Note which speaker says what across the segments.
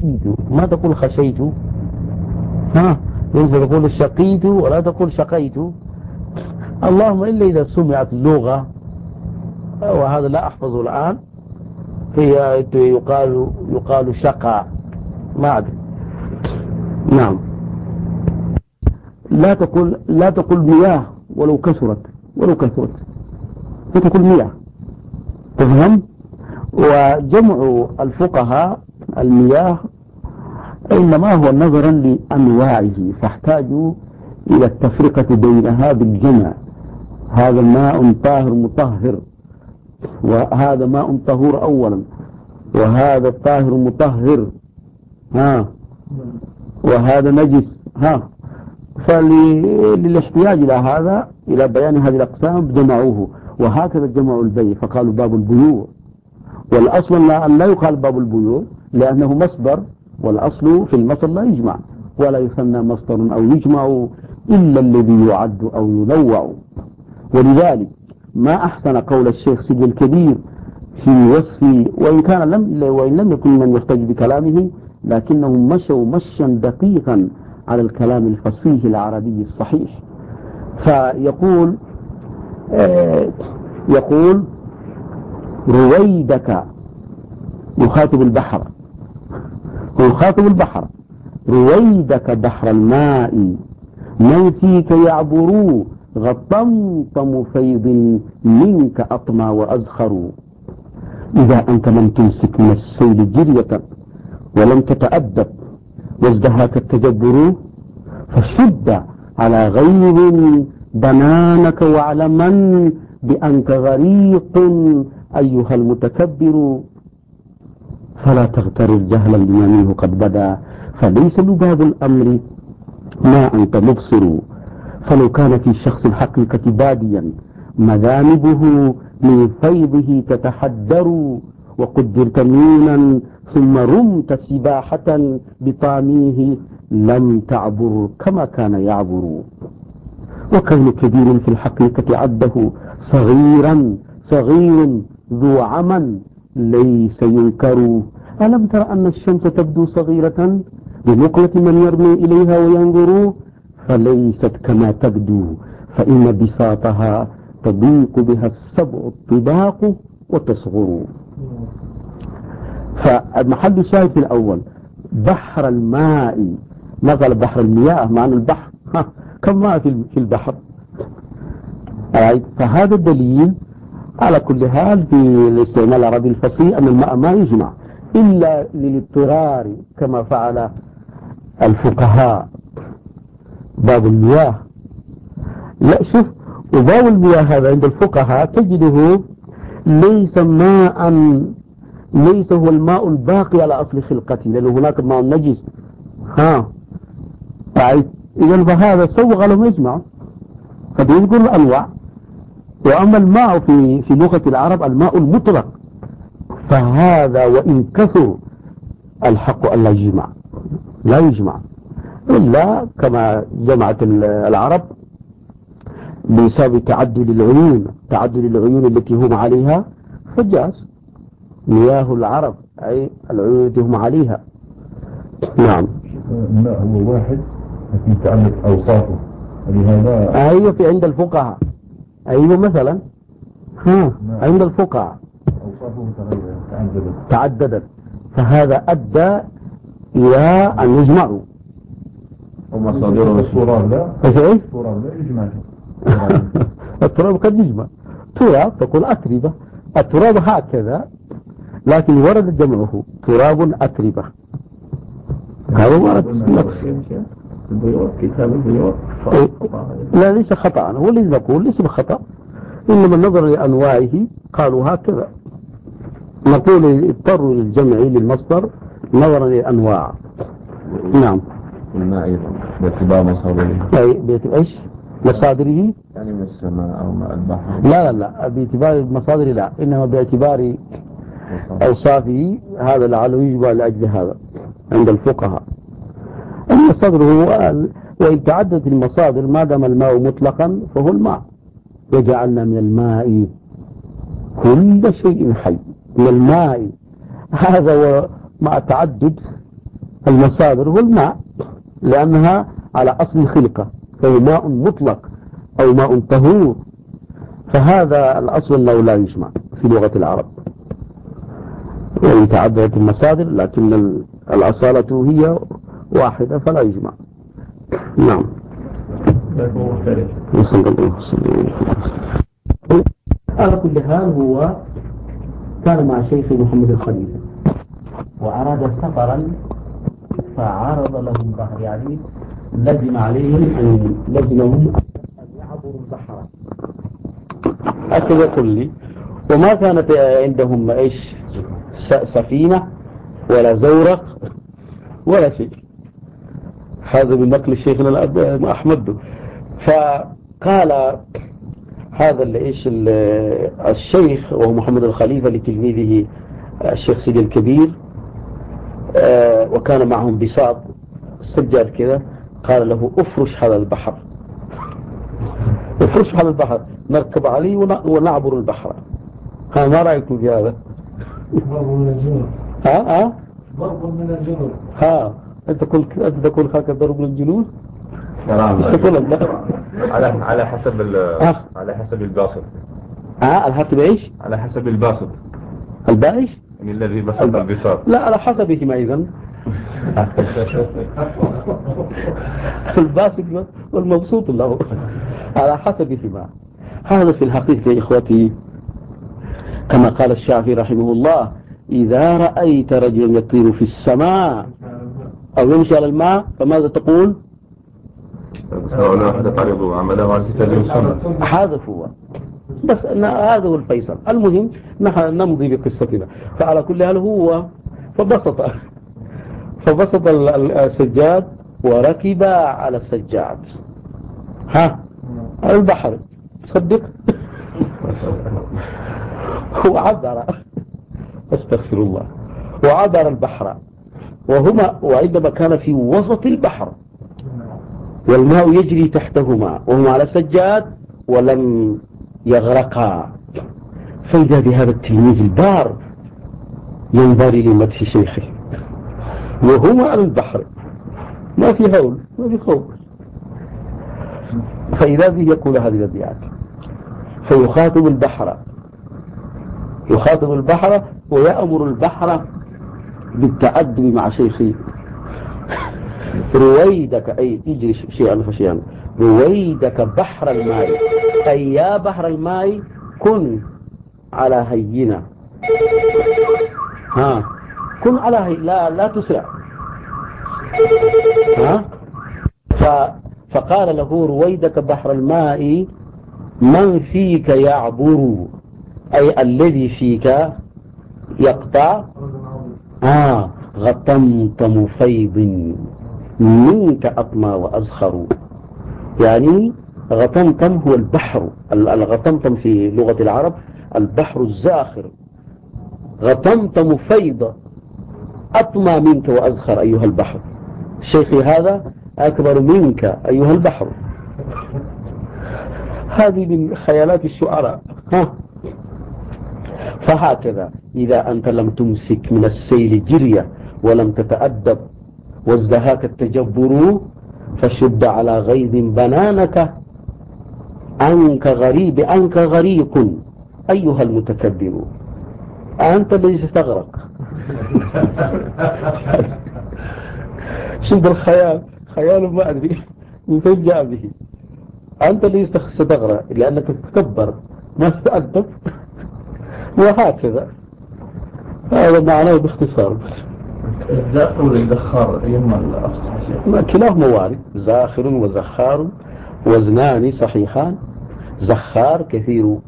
Speaker 1: ما تقول خشيت، ها، ينزل تقول شقيت ولا تقول شقيت، اللهم إلا إذا سمعت اللغة، وهذا لا أحفظه الآن، هي يقال شقى، ما أدري. نعم. لا تقول مياه ولو كثرت، لا تقول مياه، تفهم. وجمع الفقهاء المياه إنما هو نظرا لأنواعه، فاحتاجوا إلى التفرقة بينها بالجمع. هذا ماء طاهر مطهر، وهذا ماء طهور أولا، وهذا طاهر مطهر، ها، وهذا نجس، ها. فللاحتياج إلى هذا، إلى بيان هذه الأقسام، جمعوه. وهكذا جمعوا البيع فقالوا باب البيوع. والأصل أن لا يقال باب البيوع لأنه مصدر، والأصل في المصدر لا يجمع ولا يثنى مصدر أو يجمع إلا الذي يعد أو ينوع. ولذلك ما أحسن قول الشيخ سيد الكبير في وصف، وإن لم يكن من يحتج بكلامه، لكنهم مشوا مشا دقيقا على الكلام الفصيح العربي الصحيح. فيقول يقول رويدك، يخاطب البحر، رويدك بحر الماء، من فيك يعبروا، غطمطم فيض منك أطمى وأزخر. إذا أنت لم تمسك من السيل جرية ولم تتأدب وازدهاك التجبر، فشد على غير بنانك واعلما بأنك غريق أيها المتكبر. فلا تغترر جهلا بما منه قد بدا، فليس لباب الأمر ما أنت مبصر. فلو كان في شخص الحقيقة باديا مذانبه من فيضه تتحدر، وقدرت مينا ثم رمت سباحة بطاميه، لم تعبر كما كان يعبر. وكون كبير في الحقيقة عده صغير ذو عمى ليس ينكر. ألم تر أن الشمس تبدو صغيرة بمقلة من يرمي إليها وينظر، فليست كما تبدو، فإن بساطها تضيق بها السبع الطباق وتصغر. فالمحل الشاهد في الأول بحر الماء، نقل بحر المياه معنى البحر، كم ماء في البحر. فهذا الدليل على كل حال في الاستعمال العربي الفصيح أن الماء ما يجمع إلا للاضطرار كما فعل الفقهاء. باب المياه، لا شوف، وباب المياه هذا عند الفقهاء تجده ليس هو الماء الباقي على أصل خلقته، لأنه هناك ماء نجس، ها. إذن فهذا سوغ لهم يجمع، قد يذكر الأنواع. وأما الماء في لغة العرب الماء المطلق، فهذا وإن كثر الحق أن لا يجمع إلا كما جمعت العرب بسبب تعدد العيون التي هم عليها، فجاز مياه العرب أي العيون التي هم عليها. نعم.
Speaker 2: الماء هو واحد لكن تعدد أوصافه، لهذا
Speaker 1: أيوة في عند الفقهاء، أيوة مثلا عند الفقهاء
Speaker 2: أوصافه
Speaker 1: تعددت، فهذا أدى إلى أن يجمعوا.
Speaker 2: ومصادره التراب لا يجمع.
Speaker 1: التراب قد يجمع، تراب تقول أتربة، التراب هكذا، لكن ورد جمعه تراب أتربة. هذا ورد نفس
Speaker 3: كتاب البيوت.
Speaker 1: لا ليس خطأ، هو اللي نقول ليس بخطأ، إنما النظر لأنواعه قالوا هكذا، نقول اضطروا للجمع للمصدر نظرا للأنواع. نعم.
Speaker 2: الماء أيضا باعتبار مصادره.
Speaker 1: إيش مصادره؟
Speaker 2: يعني من السماء أو ماء البحر.
Speaker 1: لا باعتبار المصادر لا، إنما باعتبار أوصافه، هذا لعله يجب لأجل هذا عند الفقهاء. المصادر هو وإن تعددت المصادر ما دام الماء مطلقا فهو الماء. وجعلنا من الماء كل شيء حي، من الماء، هذا مع التعدد المصادر هو الماء، لأنها على أصل الخلقة، فهو ماء مطلق أو ماء طهور، فهذا الأصل أنه لا يجمع في لغة العرب، ويتعددت المصادر لكن الأصالة هي واحدة فلا يجمع. نعم. على كل حال هو كان مع شيخ محمد الخليفة وأراد سفرا فعارض لهم البحر، يعني لزم عليهم أن يعبروا البحر هكذا يقول لي. وما كانت عندهم إيش سفينة ولا زورق ولا شيء، هذا من نقل شيخنا أحمد. فقال هذا الشيخ وهو محمد الخليفة لتلميذه الشيخ سيدي الكبير، وكان معهم بساط سجاد كذا، قال له افرش هذا البحر، افرش هذا البحر نركب عليه ونعبر البحر. ها ما رأيكم في هذا؟
Speaker 4: ضرب من الجنود. ضرب من الجنود.
Speaker 1: انت تقول هكذا ضرب من الجنود.
Speaker 2: على حسب الباسط.
Speaker 1: على حسب ايش؟
Speaker 2: على حسب الباسط.
Speaker 1: البائش؟
Speaker 2: يعني الذي بسط البساط.
Speaker 1: لا، على حسبهما ايضا. الباسط والمبسوط له على حسبهما. هذا في الحقيقة يا إخوتي كما قال الشافعي رحمه الله: إذا رأيت رجلا يطير في السماء أو يمشي على الماء فماذا تقول؟ هذا هو، بس هذا هو الفيصل. المهم نحن نمضي بقصتنا. فعلى كل حال هو فبسط السجاد وركب على السجاد على البحر، صدق. هو عبر، استغفر الله، وعبر البحر وعندما كان في وسط البحر والماء يجري تحتهما وهما على سجاد ولم يغرقا، فإذا بهذا التلميذ البار ينبغي لمدح شيخه وهما على البحر، ما في هول ما في خوف. فإذا به يقول هذه الأبيات، فيخاطب البحر ويأمر البحر بالتأدب مع شيخه. رويدك، أي اجري شيئا فشيئا، رويدك بحر الماء، أي يا بحر الماء كن على هينة، كن على هينة، لا تسرع. فقال له: رويدك بحر الماء من فيك يعبر، أي الذي فيك يقطع. غطمطم فيض منك أطمى وأزخر، يعني غطمطم هو البحر. الغطمطم في لغة العرب البحر الزاخر. غطمطم فيض أطمى منك وأزخر أيها البحر، شيخي هذا أكبر منك أيها البحر. هذه من خيالات الشعراء. فهكذا إذا أنت لم تمسك من السيل جرية ولم تتأدب وازدهاك التجبر، فشد على غيظ بنانك، أنك غريق أيها المتكبر. أنت الذي ستغرق. شد الخيال، خيال ما أدري من فين جاء به. أنت الذي ستغرق لأنك تتكبر ما تتأدب، وهكذا. هذا معناه باختصار.
Speaker 3: الزاخر والزخار أيهما الأفصح شيء؟
Speaker 1: كلاهما وارد، زاخر وزخار وزنان صحيحان. زخار كثير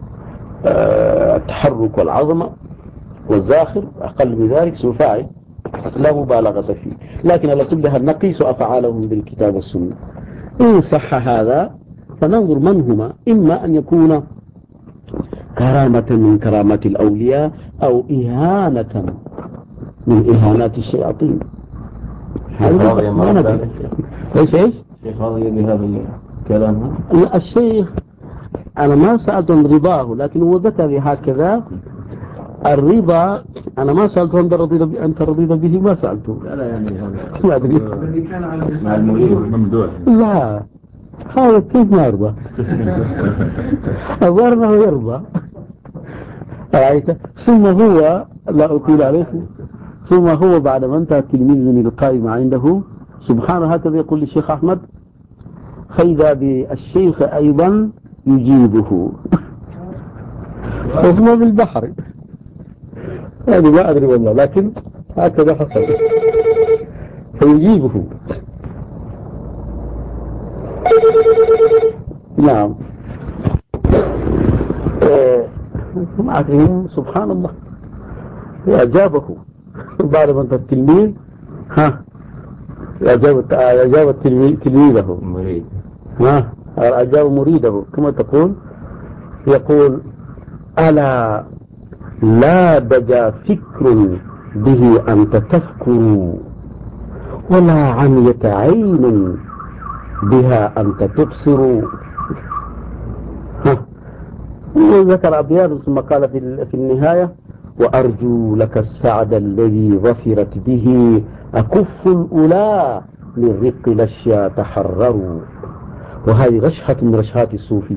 Speaker 1: التحرك والعظمة، والزاخر أقل من ذلك اسم فاعل لا مبالغة فيه. لكن على كلها نقيس أفعالهم بالكتاب والسنة. إن صح هذا فننظر من هما، إما أن يكون كرامة من كرامات الأولياء أو إهانة من إهانات الشياطين. ايش
Speaker 3: شيخ راضي بهذا الكلام؟
Speaker 1: الشيخ أنا ما سألت عن رضاه، لكن هو ذكر هكذا الرضا أنا ما سألته أنت رضيت به ما سألته.
Speaker 3: لا يعني
Speaker 1: ما أدري.
Speaker 4: الذي كان على
Speaker 3: مع المريد ممدوح.
Speaker 1: لا هذا كيف ما يرضى؟ الظاهر أنه يرضى. رأيت؟ ثم هو لا أطيل عليكم. ثم هو بعد ما انتهى التلميذ من القائمة عنده سبحانه هكذا يقول للشيخ أحمد فإذا بالشيخ أيضا يجيبه وهو بالبحر. هذه ما أدري والله لكن هكذا حصل فيجيبه. نعم ما أدري سبحان الله أجابه بعد ما انت التلميذ أجاب تلميذه
Speaker 3: مريد
Speaker 1: أجاب مريده كما تقول يقول ألا لا بجا فكر به أنت تفكر ولا عمية عين بها أنت تبصر. وذكر أبيات ثم قال في النهاية وأرجو لك السعد الذي ظفرت به أكف الأولى من رق الأشياء تحرروا. وهذه رشحة من رشحات الصوفية.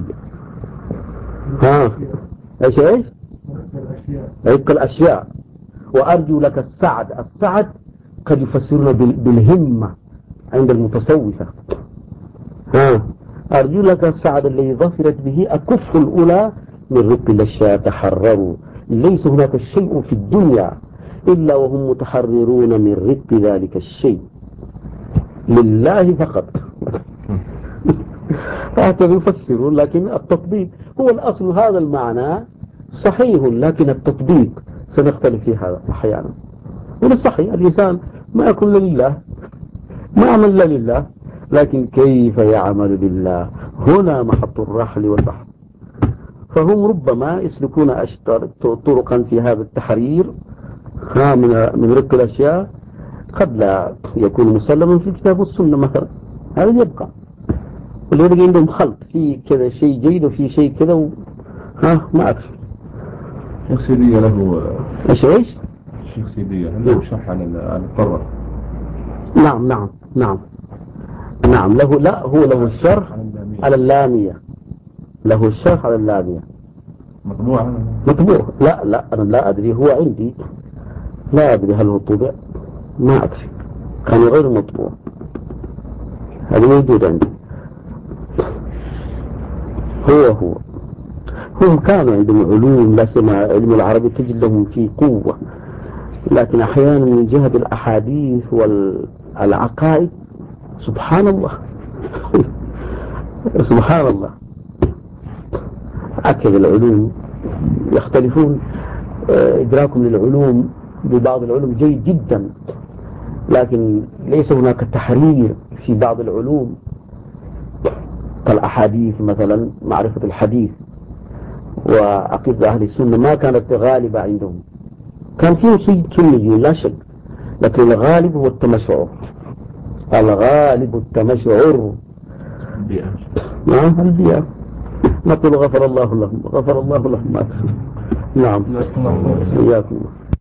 Speaker 1: ايش رق الأشياء. وأرجو لك السعد قد يفسرون بالهمة عند المتصوفة. أرجو لك السعد الذي ظفرت به أكف الأولى من رق الأشياء تحرروا. ليس هناك شيء في الدنيا إلا وهم متحررون من رق ذلك الشيء لله فقط. هكذا يفسرون لكن التطبيق هو الأصل. هذا المعنى صحيح لكن التطبيق سنختلف في هذا أحيانا. والصحيح الإنسان ما يكون لله ما عمل لله لكن كيف يعمل لله هنا محط الرحل والبحث. فهم ربما يسلكون طرقا في هذا التحرير من رق الأشياء قد لا يكون مسلما في الكتاب والسنة مثلا. هذا يبقى ولذلك عندهم خلط في كذا شيء جيد وفي شيء كذا ما أكثر.
Speaker 2: الشيخ سيدية له
Speaker 1: ايش
Speaker 2: الشيخ سيدية عنده شرح على القرة.
Speaker 1: نعم له الشرح على اللامية. له الشرح على اللامية
Speaker 2: مطبوع.
Speaker 1: لا أنا لا أدري. هو عندي لا أدري هل هو طبع ما أدري. كان غير مطبوع. هذا موجود عندي. هم كانوا عندهم علوم لا سمع علم العربي تجد لهم فيه قوة لكن أحيانا من جهة الأحاديث والعقائد سبحان الله سبحان الله. أكد العلوم يختلفون. إدراكهم للعلوم ببعض العلوم جيد جدا لكن ليس هناك تحرير في بعض العلوم كالأحاديث مثلا. معرفة الحديث وعقيدة أهل السنة ما كانت غالبة عندهم. كان فيهم سنيين لا شك لكن الغالب هو التمشعر. الغالب التمشعر البيئة. نقول غفر الله لهم نعم إياكم.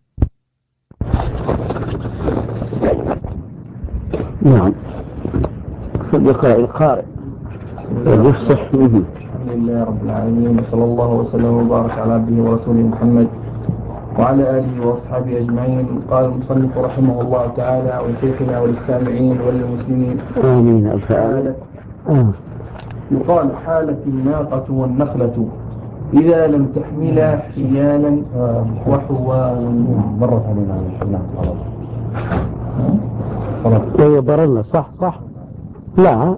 Speaker 1: نعم فالقاء القارئ يفصح به.
Speaker 3: الحمد لله رب العالمين وصلى الله وسلم وبارك على عبده ورسوله محمد وعلى آله وأصحابه أجمعين. قال المصنف رحمه الله تعالى ولشيخنا وللسامعين وللمسلمين
Speaker 1: آمين الفعال.
Speaker 3: يقال حالت الناقة والنخلة إذا لم تحمل حيالا وحوالا.
Speaker 2: مرت علينا
Speaker 1: خلاص برلنا صح لا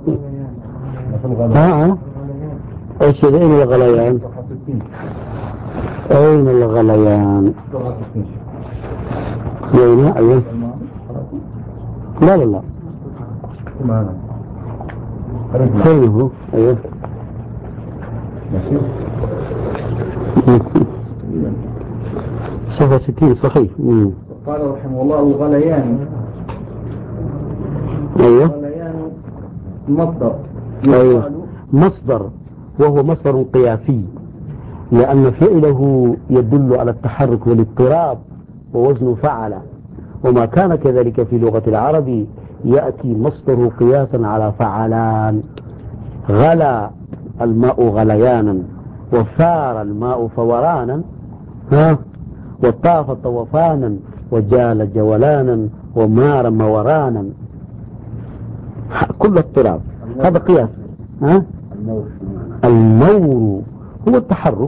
Speaker 1: ايش اين الغليان ايوه لا فينه ايوه 67 صحيح.
Speaker 3: قال رحمه الله الغليان.
Speaker 1: ايوه
Speaker 3: الغليان مصدر.
Speaker 1: مصدر وهو مصدر قياسي لأن فعله يدل على التحرك والاضطراب ووزن فعل، وما كان كذلك في لغة العرب يأتي مصدره قياسا على فعلان. غلى الماء غليانا، وفار الماء فورانا، وطاف طوفانا، وجال جولانا، ومار مورانا، كل اضطراب. هذا قياس. المور هو التحرك،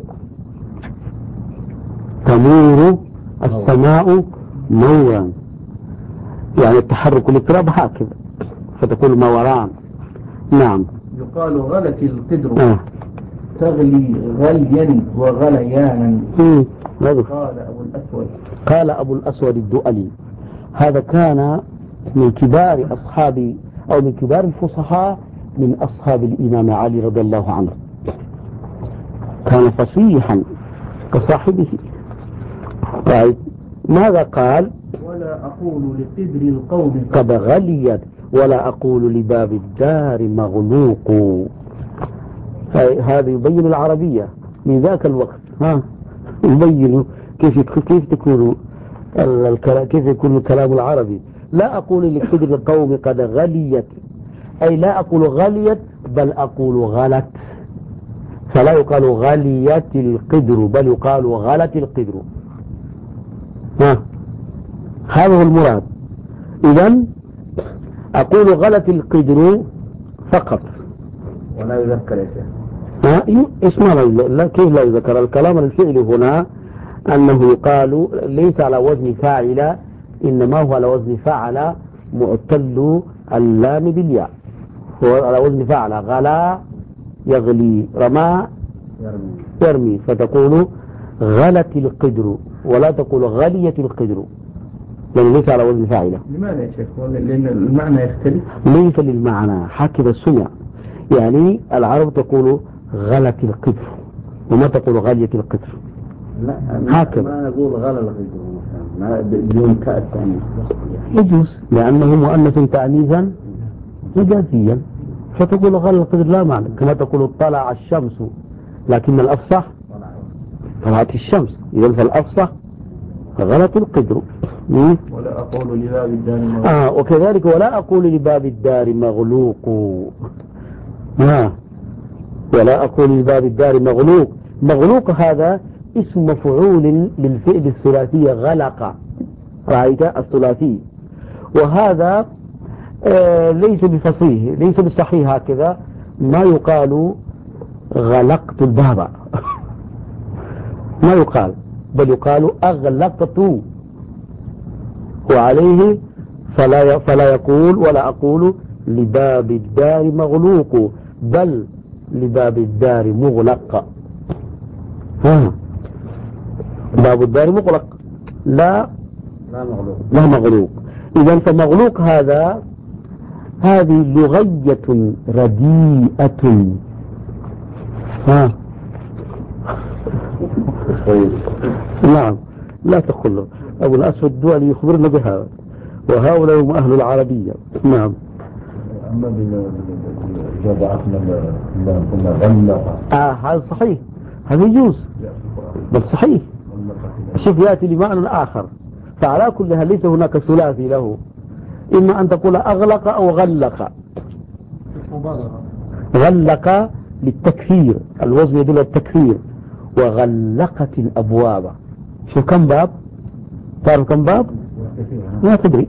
Speaker 1: تمور السماء مورا، يعني التحرك والاضطراب هكذا، فتقول موران. نعم.
Speaker 3: يقال غلت القدر تغلي غليا وغليانا.
Speaker 1: قال أبو الأسود الدؤلي، هذا كان من كبار أصحاب أو من كبار الفصحاء من أصحاب الإمام علي رضي الله عنه، كان فصيحا كصاحبه. طيب ماذا قال؟
Speaker 3: ولا أقول لقدر القوم
Speaker 1: قد غليت، ولا أقول لباب الدار مغلوق. هذا يبين العربية من ذاك الوقت، يبين كيف يكون الكلام العربي. لا أقول لقدر القوم قد غليت، أي لا أقول غليت بل أقول غلت، فلا يقال غليت القدر بل يقال غلت القدر. هذا هو المراد. إذن أقول غلت القدر فقط،
Speaker 3: ولا يذكر يا شيخ.
Speaker 1: إيش لا كيف لا يذكر؟ الكلام الفعل هنا أنه يقال ليس على وزن فاعل، إنما هو على وزن فعل معتل اللام بالياء، هو على وزن فعل. غلا يغلي، رمى يرمي، فتقول غلت القدر ولا تقول غليت القدر، لأنه ليس على وزن فاعلة.
Speaker 3: لماذا يا شيخ؟ لأن المعنى يختلف.
Speaker 1: ليس للمعنى، هكذا سمع. يعني العرب تقول غلت القدر وما تقول غليت القدر.
Speaker 3: لا
Speaker 1: هكذا
Speaker 3: ما نقول غلى القدر بدون تاء التانيث
Speaker 1: يجوز، لأنه مؤنث تأنيثا مجازيا، فتقول غلى القدر لا معنى، كما تقول طلع الشمس، لكن الأفصح طلعت الشمس، إذن فالأفصح غلط القدر.
Speaker 3: ولا أقول لباب الدار مغلوق.
Speaker 1: وكذلك ولا أقول لباب الدار مغلوق. ولا أقول لباب الدار مغلوق. مغلوق هذا اسم مفعول للفعل الثلاثي غلق، رأيت الثلاثي، وهذا ليس بفصيح، ليس بالصحيح هكذا. ما يقال غلقت الباب، ما يقال، بل يقال أغلقت، وعليه فلا يقول ولا أقول لباب الدار مغلوق بل لباب الدار مغلق. باب الدار مغلق لا مغلوق. إذن فمغلوق هذه لغية رديئة. نعم، لا تقل له. أبو الأسود الدولي يخبرنا بهذا، وهؤلاء هم أهل العربية. نعم.
Speaker 2: أما إذا ضعفنا كنا غلق.
Speaker 1: هذا صحيح، هذا يجوز، بل صحيح. شوف يأتي لمعنى آخر، فعلى كلها ليس هناك ثلاثي له، إما أن تقول أغلق أو غلق. غلق للتكثير، الوزن يدل التكثير. وغلقت الأبواب، شو كم باب؟ تعرف كم باب؟ ما تدري.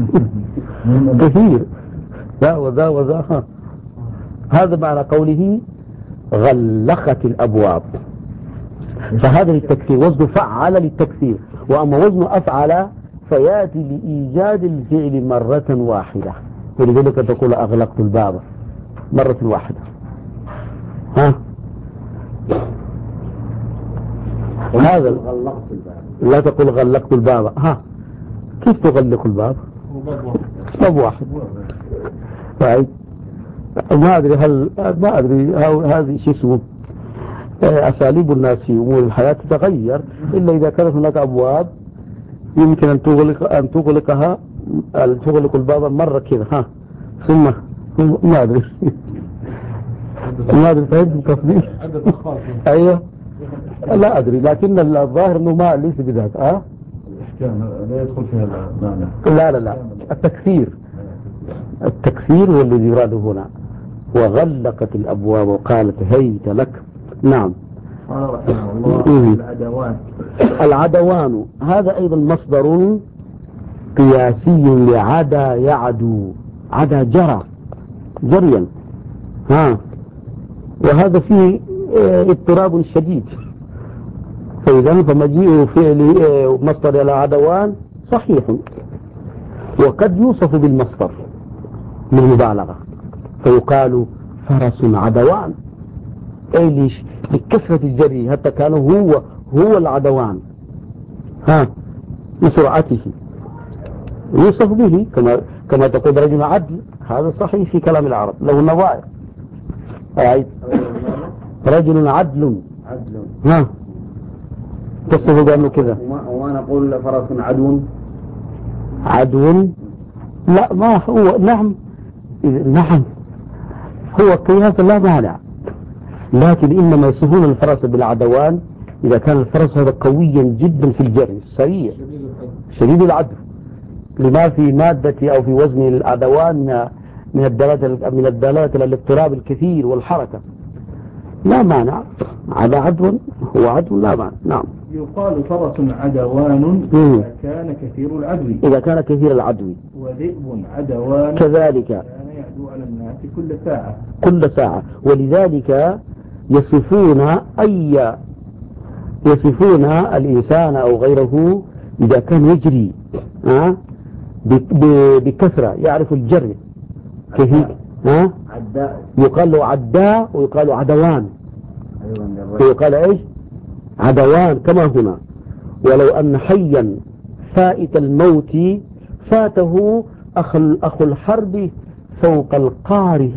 Speaker 1: كثير، ذا وذا وذا. هذا معنى قوله غلقت الأبواب، فهذا للتكثير، وزن فعل للتكثير. وأما وزن أفعل فيأتي لإيجاد الفعل مرة واحدة، ولذلك تقول أغلقت الباب مرة واحدة. هذا لا تقول غلقت الباب. كيف تغلق الباب؟ باب واحد. طيب ما أدري هذه شو اسمه، أساليب الناس في أمور الحياة تتغير، إلا إذا كانت هناك أبواب يمكن أن تغلق الباب مرة كذا، ثم ما أدري فهمت قصدي. أيوه لا أدري، لكن الظاهر أنه ما ليس بذاك.
Speaker 2: الإحكام لا يدخل فيها المعنى.
Speaker 1: لا التكفير هو الذي يراد هنا. وغلقت الأبواب وقالت هيت لك. نعم.
Speaker 3: قال رحمه الله
Speaker 1: العدوان هذا أيضا مصدر قياسي لعدا يعدو. عدا جرى جريا. وهذا فيه اضطراب شديد. فإذا فمجيء فعل مصدر إلى عدوان صحيح، وقد يوصف بالمصدر للمبالغة فيقال فرس عدوان، أي ليش بكثرة الجري حتى كان هو العدوان بسرعته يوصف به كما تقول رجل عدل. هذا صحيح في كلام العرب له النظائر. رجل عدل تصفه بأنه كذا.
Speaker 5: وما نقول فرس
Speaker 1: عدو لا ما هو. نعم هو قياس لا مانع، لكن إنما يصفون الفرس بالعدوان إذا كان الفرس هذا قويا جدا في الجري سريع شديد العدو، لما في مادة أو في وزن العدوان من الدلالة على الاضطراب الكثير والحركة. لا مانع على عدو، هو عدو لا مانع. نعم.
Speaker 3: يقال فرس عدوان إذا كان كثير العدو.
Speaker 1: إذا كان كثير العدو.
Speaker 3: وذئب عدوان
Speaker 1: كذلك
Speaker 3: كان يعدو على الناس
Speaker 1: كل ساعة. ولذلك يصفون الإنسان أو غيره إذا كان يجري بكثرة يعرف الجري كثير. يقال له عداء ويقال عدوان. ويقال ايش؟ عدوان كما هنا. ولو أن حيا فائت الموت فاته أخو الحرب فوق القاره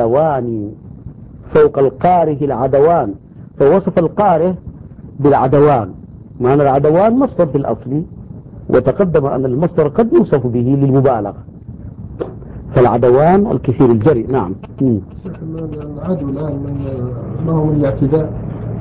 Speaker 1: العدوان. فوصف القاره بالعدوان، معنى العدوان مصدر في الأصل، وتقدم أن المصدر قد يوصف به للمبالغة. فالعدوان الكثير الجري. نعم.
Speaker 4: العدو الآن ما هو من الاعتداء.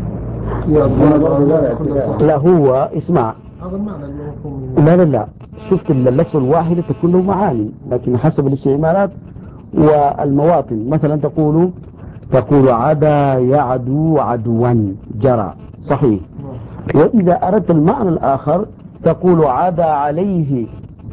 Speaker 1: لا هو اسمع،
Speaker 4: هذا المعنى
Speaker 1: لا شفت اللفظ الواحدة تكون له معاني، لكن حسب الاستعمالات والمواطن. مثلا تقول عدا يعدو عدوا جرى صحيح. وإذا أردت المعنى الآخر تقول عدا عليه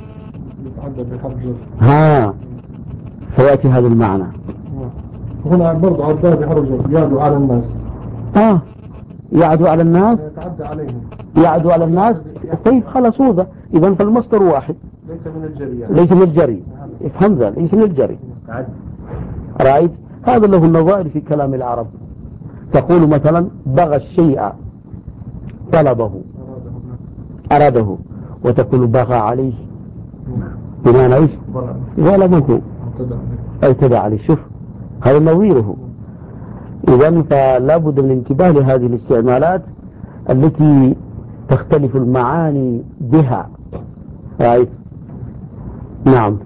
Speaker 1: فيأتي هذا المعنى.
Speaker 4: هنا برضه عدا بحرف يعدو على الناس.
Speaker 1: يعدو على الناس،
Speaker 4: يتعدى عليهم،
Speaker 1: يعدو على الناس. طيب خلاص هذا إذن فالمصدر واحد ليس من الجري. افهم ذلك، ليس من الجري. رأيت هذا له النظائر في كلام العرب. تقول مثلا بغى الشيء طلبه أراده، وتقول بغى عليه بمعنى ايش؟ ظلمه اعتدى عليه. شوف هذا نظيره. إذن فلا بد من الانتباه لهذه الاستعمالات التي تختلف المعاني بها. رأيت؟ نعم.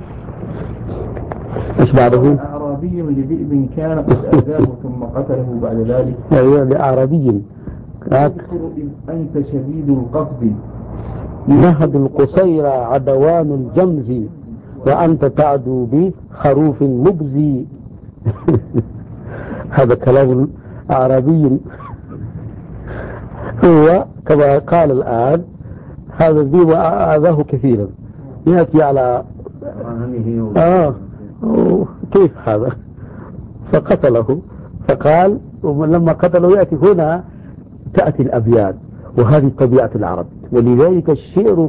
Speaker 1: ايش بعده؟
Speaker 3: أعرابي لذئب كان قد أذاه ثم قتله بعد ذلك.
Speaker 1: أيوة لأعرابي.
Speaker 3: اذكر إذ أنت شديد القفز
Speaker 1: نهد القصير عدوان الجمز وأنت تعدو بخروف مبزي. هذا كلام أعرابي. هو كما قال الآن هذا الذئب آذاه كثيرا، يأتي على كيف هذا فقتله. فقال لما قتله يأتي هنا تأتي الأبيات، وهذه طبيعة العرب. ولذلك الشعر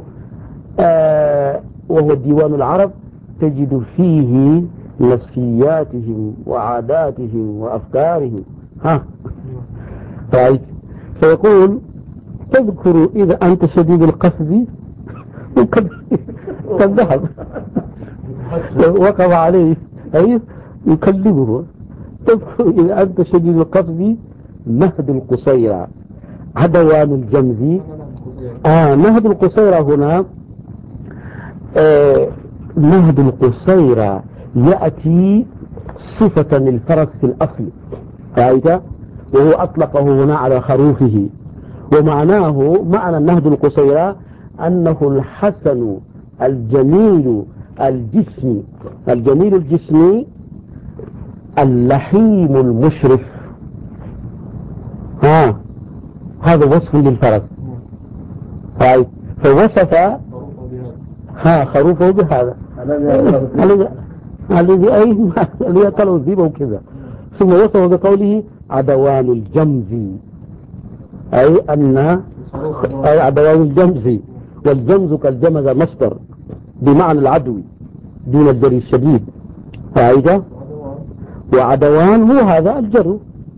Speaker 1: وهو ديوان العرب تجد فيه نفسياتهم وعاداتهم وأفكارهم. رأيت؟ فيقول تذكر إذا أنت شديد القفز كالذهب وقف عليه أي يكلمه. تذكر إذا أنت شديد القفز نهد القصيرة عدوان الجمز. نهد القصيرة هنا نهد القصيرة يأتي صفة للفرس في الأصل. رأيت؟ وهو أطلقه هنا على خروفه. ومعناه معنى النهد القصيرى أنه الحسن الجميل الجسمي، الجميل الجسمي اللحيم المشرف. هذا وصف للفرس. فوصف خروفه بهذا الذي يطلع الذيب وكذا. ثم وصفه بقوله عدوان الجمز، أي عدوان الجمز. والجمز كالجمز مصدر بمعنى العدو دون الجري الشديد. وعدوان هو هذا الجر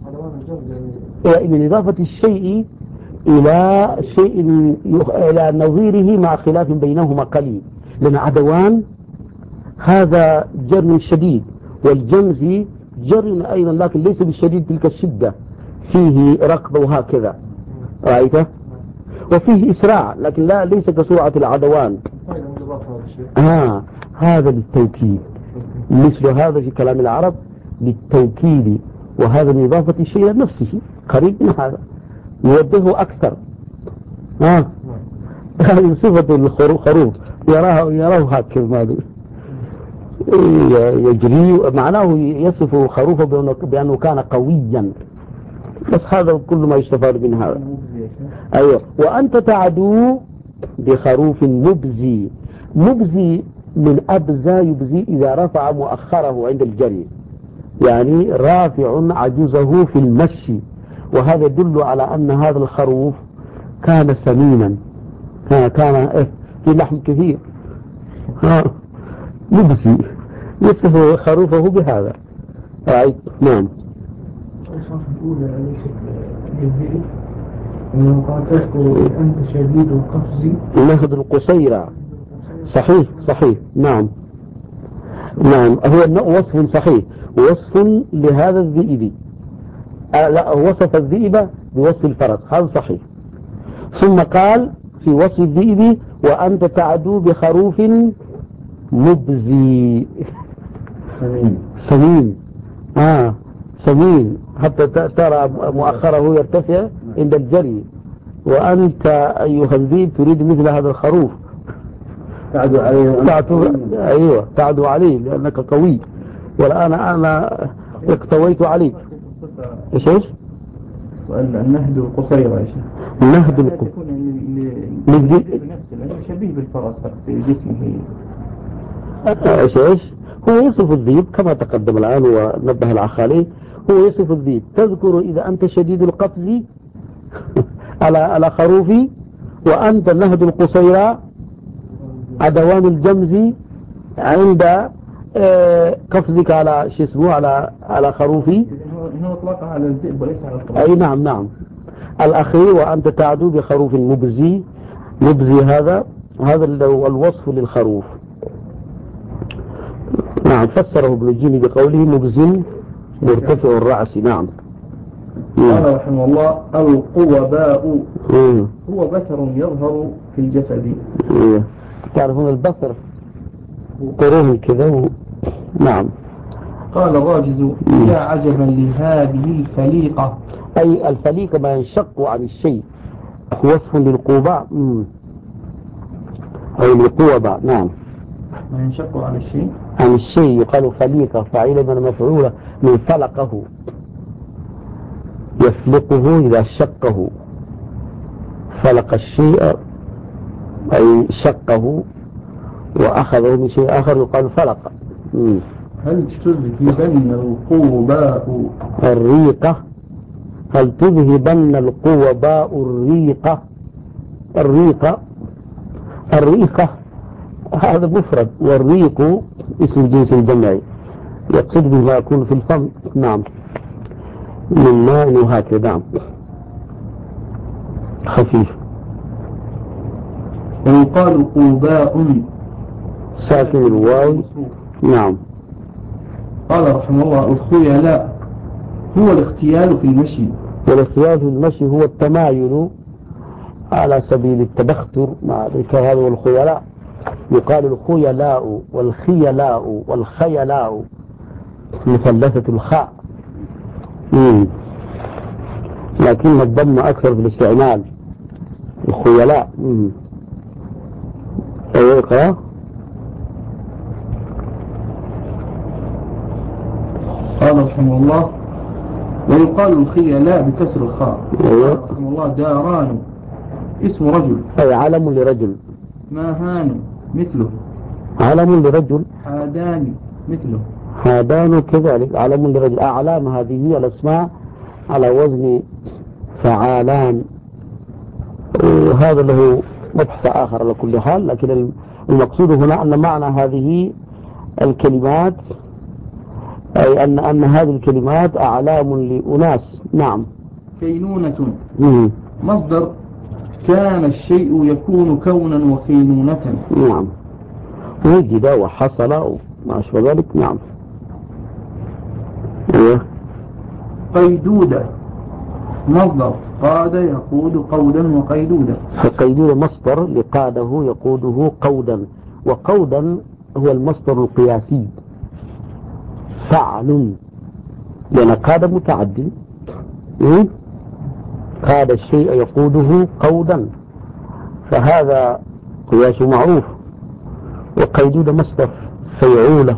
Speaker 1: من إضافة الشيء إلى شيء إلى نظيره مع خلاف بينهما قليل. لأن عدوان هذا جر شديد، والجمز جر أيضا لكن ليس بالشديد تلك الشدة، فيه ركض وهكذا، رأيته؟ وفيه إسراع لكن ليس كسرعة العدوان. هذا بالتوكيد، مثل هذا في كلام العرب بالتوكيد، وهذا من إضافة الشيء إلى نفسه قريب من هذا يوضحه أكثر. هذه صفة الخروف، يراه هكذا يجري، معناه يصف خروفه بأنه كان قويا. بس هذا كل ما يستفاد من هذا. أيوة. وأنت تعدو بخروف مبزي. مبزي من أبزى يبزي إذا رفع مؤخره عند الجري، يعني رافع عجزه في المشي. وهذا يدل على أن هذا الخروف كان سمينا، كان في لحم كثير. مبزي يصف خروفه بهذا. نعم.
Speaker 4: الصفحة الأولى ليست بالذئب، أنه قال تذكر أنت شديد القفز
Speaker 1: نهد القصيرى. صحيح. نعم هو وصف صحيح، وصف لهذا الذئب. لا، وصف الذئب بوصف الفرس، هذا صحيح. ثم قال في وصف الذئب وأنت تعدو بخروف مبزي سمين. سمين حتى ترى مؤخره يرتفع عند الجري، وأنت أيها الذئب تريد مثل هذا الخروف
Speaker 2: تعدو عليه.
Speaker 1: تعدو عليه لأنك قوي، والآن أنا اقتويت عليك. ايش؟
Speaker 3: النهد القصيرة يا شيخ.
Speaker 1: النهد
Speaker 3: شبيه بالفرس في جسمه.
Speaker 1: ايش؟ هو يصف الذئب كما تقدم الآن ونبه الأخ عليه. هو يصف الذئب، تذكر إذا أنت شديد القفز على خروفي، وأنت النهد القصيرة عدوان الجمز عند قفزك على على خروفي.
Speaker 3: هو اطلقها على الذئب وليس على الخروف.
Speaker 1: أي نعم. الأخير وأنت تعدو بخروف مبزي. هذا الوصف للخروف. نعم، فسره ابن الجيني بقوله مبزي مرتفع الرأس. نعم.
Speaker 3: قال رحمه الله القوباء هو بشر يظهر في الجسد.
Speaker 1: تعرفون البصر قرون كذا. نعم.
Speaker 3: قال الراجز يا عجبا لهذه الفليقة،
Speaker 1: أي الفليقة ما ينشق عن الشيء، وصف للقوباء أي القوباء. نعم،
Speaker 3: ما ينشق
Speaker 1: عن الشيء يقال فليقة، فعيل من مفعولة من فلقه، يفلقه إذا شقه. فلق الشيء أي شقه وأخذه من شيء آخر يقال فلق.
Speaker 3: هل تذهبن القوباء
Speaker 1: الريقة؟ هل تذهبن القوباء الريقة هذا مفرد، والريق اسم جنس الجمعي يقصد به ما يكون في الفم. نعم، من ماء وهكذا. نعم، خفيف.
Speaker 3: ويقال قوباء
Speaker 1: ساكن الواو. نعم.
Speaker 3: قال رحمه الله الخيلاء هو الاختيال في المشي.
Speaker 1: والاختيال في المشي هو التمايل على سبيل التبختر مع هذا. والخيلاء يقال الخيلاء والخيلاء والخيلاء مثلثة الخاء. لكن الضم أكثر في الاستعمال، الخيلاء. اقرأ.
Speaker 3: قال رحمه الله: ويقال الخيلاء بكسر الخاء. قال رحمه الله: داران اسم رجل،
Speaker 1: أي علم لرجل.
Speaker 3: ماهان مثله،
Speaker 1: علم لرجل.
Speaker 3: حادان مثله،
Speaker 1: حادان كذلك علم لرجل. أعلام هذه هي الأسماء على وزن فعالان. هذا له مبحث آخر على كل حال، لكن المقصود هنا أن معنى هذه الكلمات أي أن هذه الكلمات أعلام لأناس. نعم.
Speaker 3: كينونة مصدر كان الشيء يكون كونا وكينونة.
Speaker 1: نعم. وجد وحصل وما أشبه ذلك. نعم.
Speaker 3: قيدودة مصدر قاد يقود قودا وقيدودة.
Speaker 1: فقيدودة مصدر لقاده يقوده قودا، وقودا هو المصدر القياسي فعل، لأن قاد متعدي. قاد الشيء يقوده قودا، فهذا قياس معروف. وقيدودة مصدر فيعولة.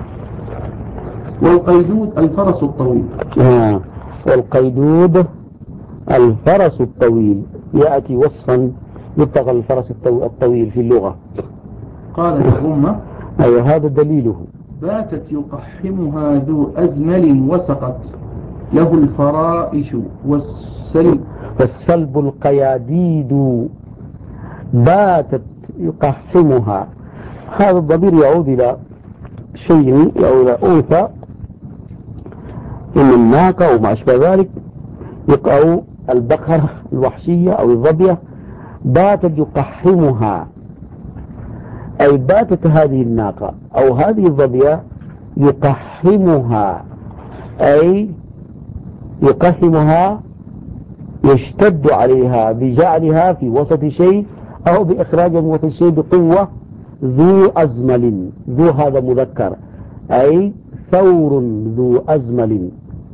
Speaker 3: والقيدود الفرس الطويل.
Speaker 1: والقيدود الفرس الطويل، يأتي وصفا يطلق الفرس الطويل في اللغة.
Speaker 3: قال الأمة:
Speaker 1: أي هذا دليله.
Speaker 3: باتت يقحمها ذو أزمل وسقت له الفرائش
Speaker 1: والسلب القياديد. باتت يقحمها، هذا الضمير يعود إلى شيء أو إلى أنثى من الناقة وما أشبه ذلك، أو البقرة الوحشية أو الظبية. باتت يقحمها أي باتت هذه الناقة أو هذه الظبية يقحمها، أي يقحمها يشتد عليها بجعلها في وسط شيء أو بإخراج من وسط شيء بقوة. ذو أزمل، ذو هذا مذكر، أي ثور ذو أزمل،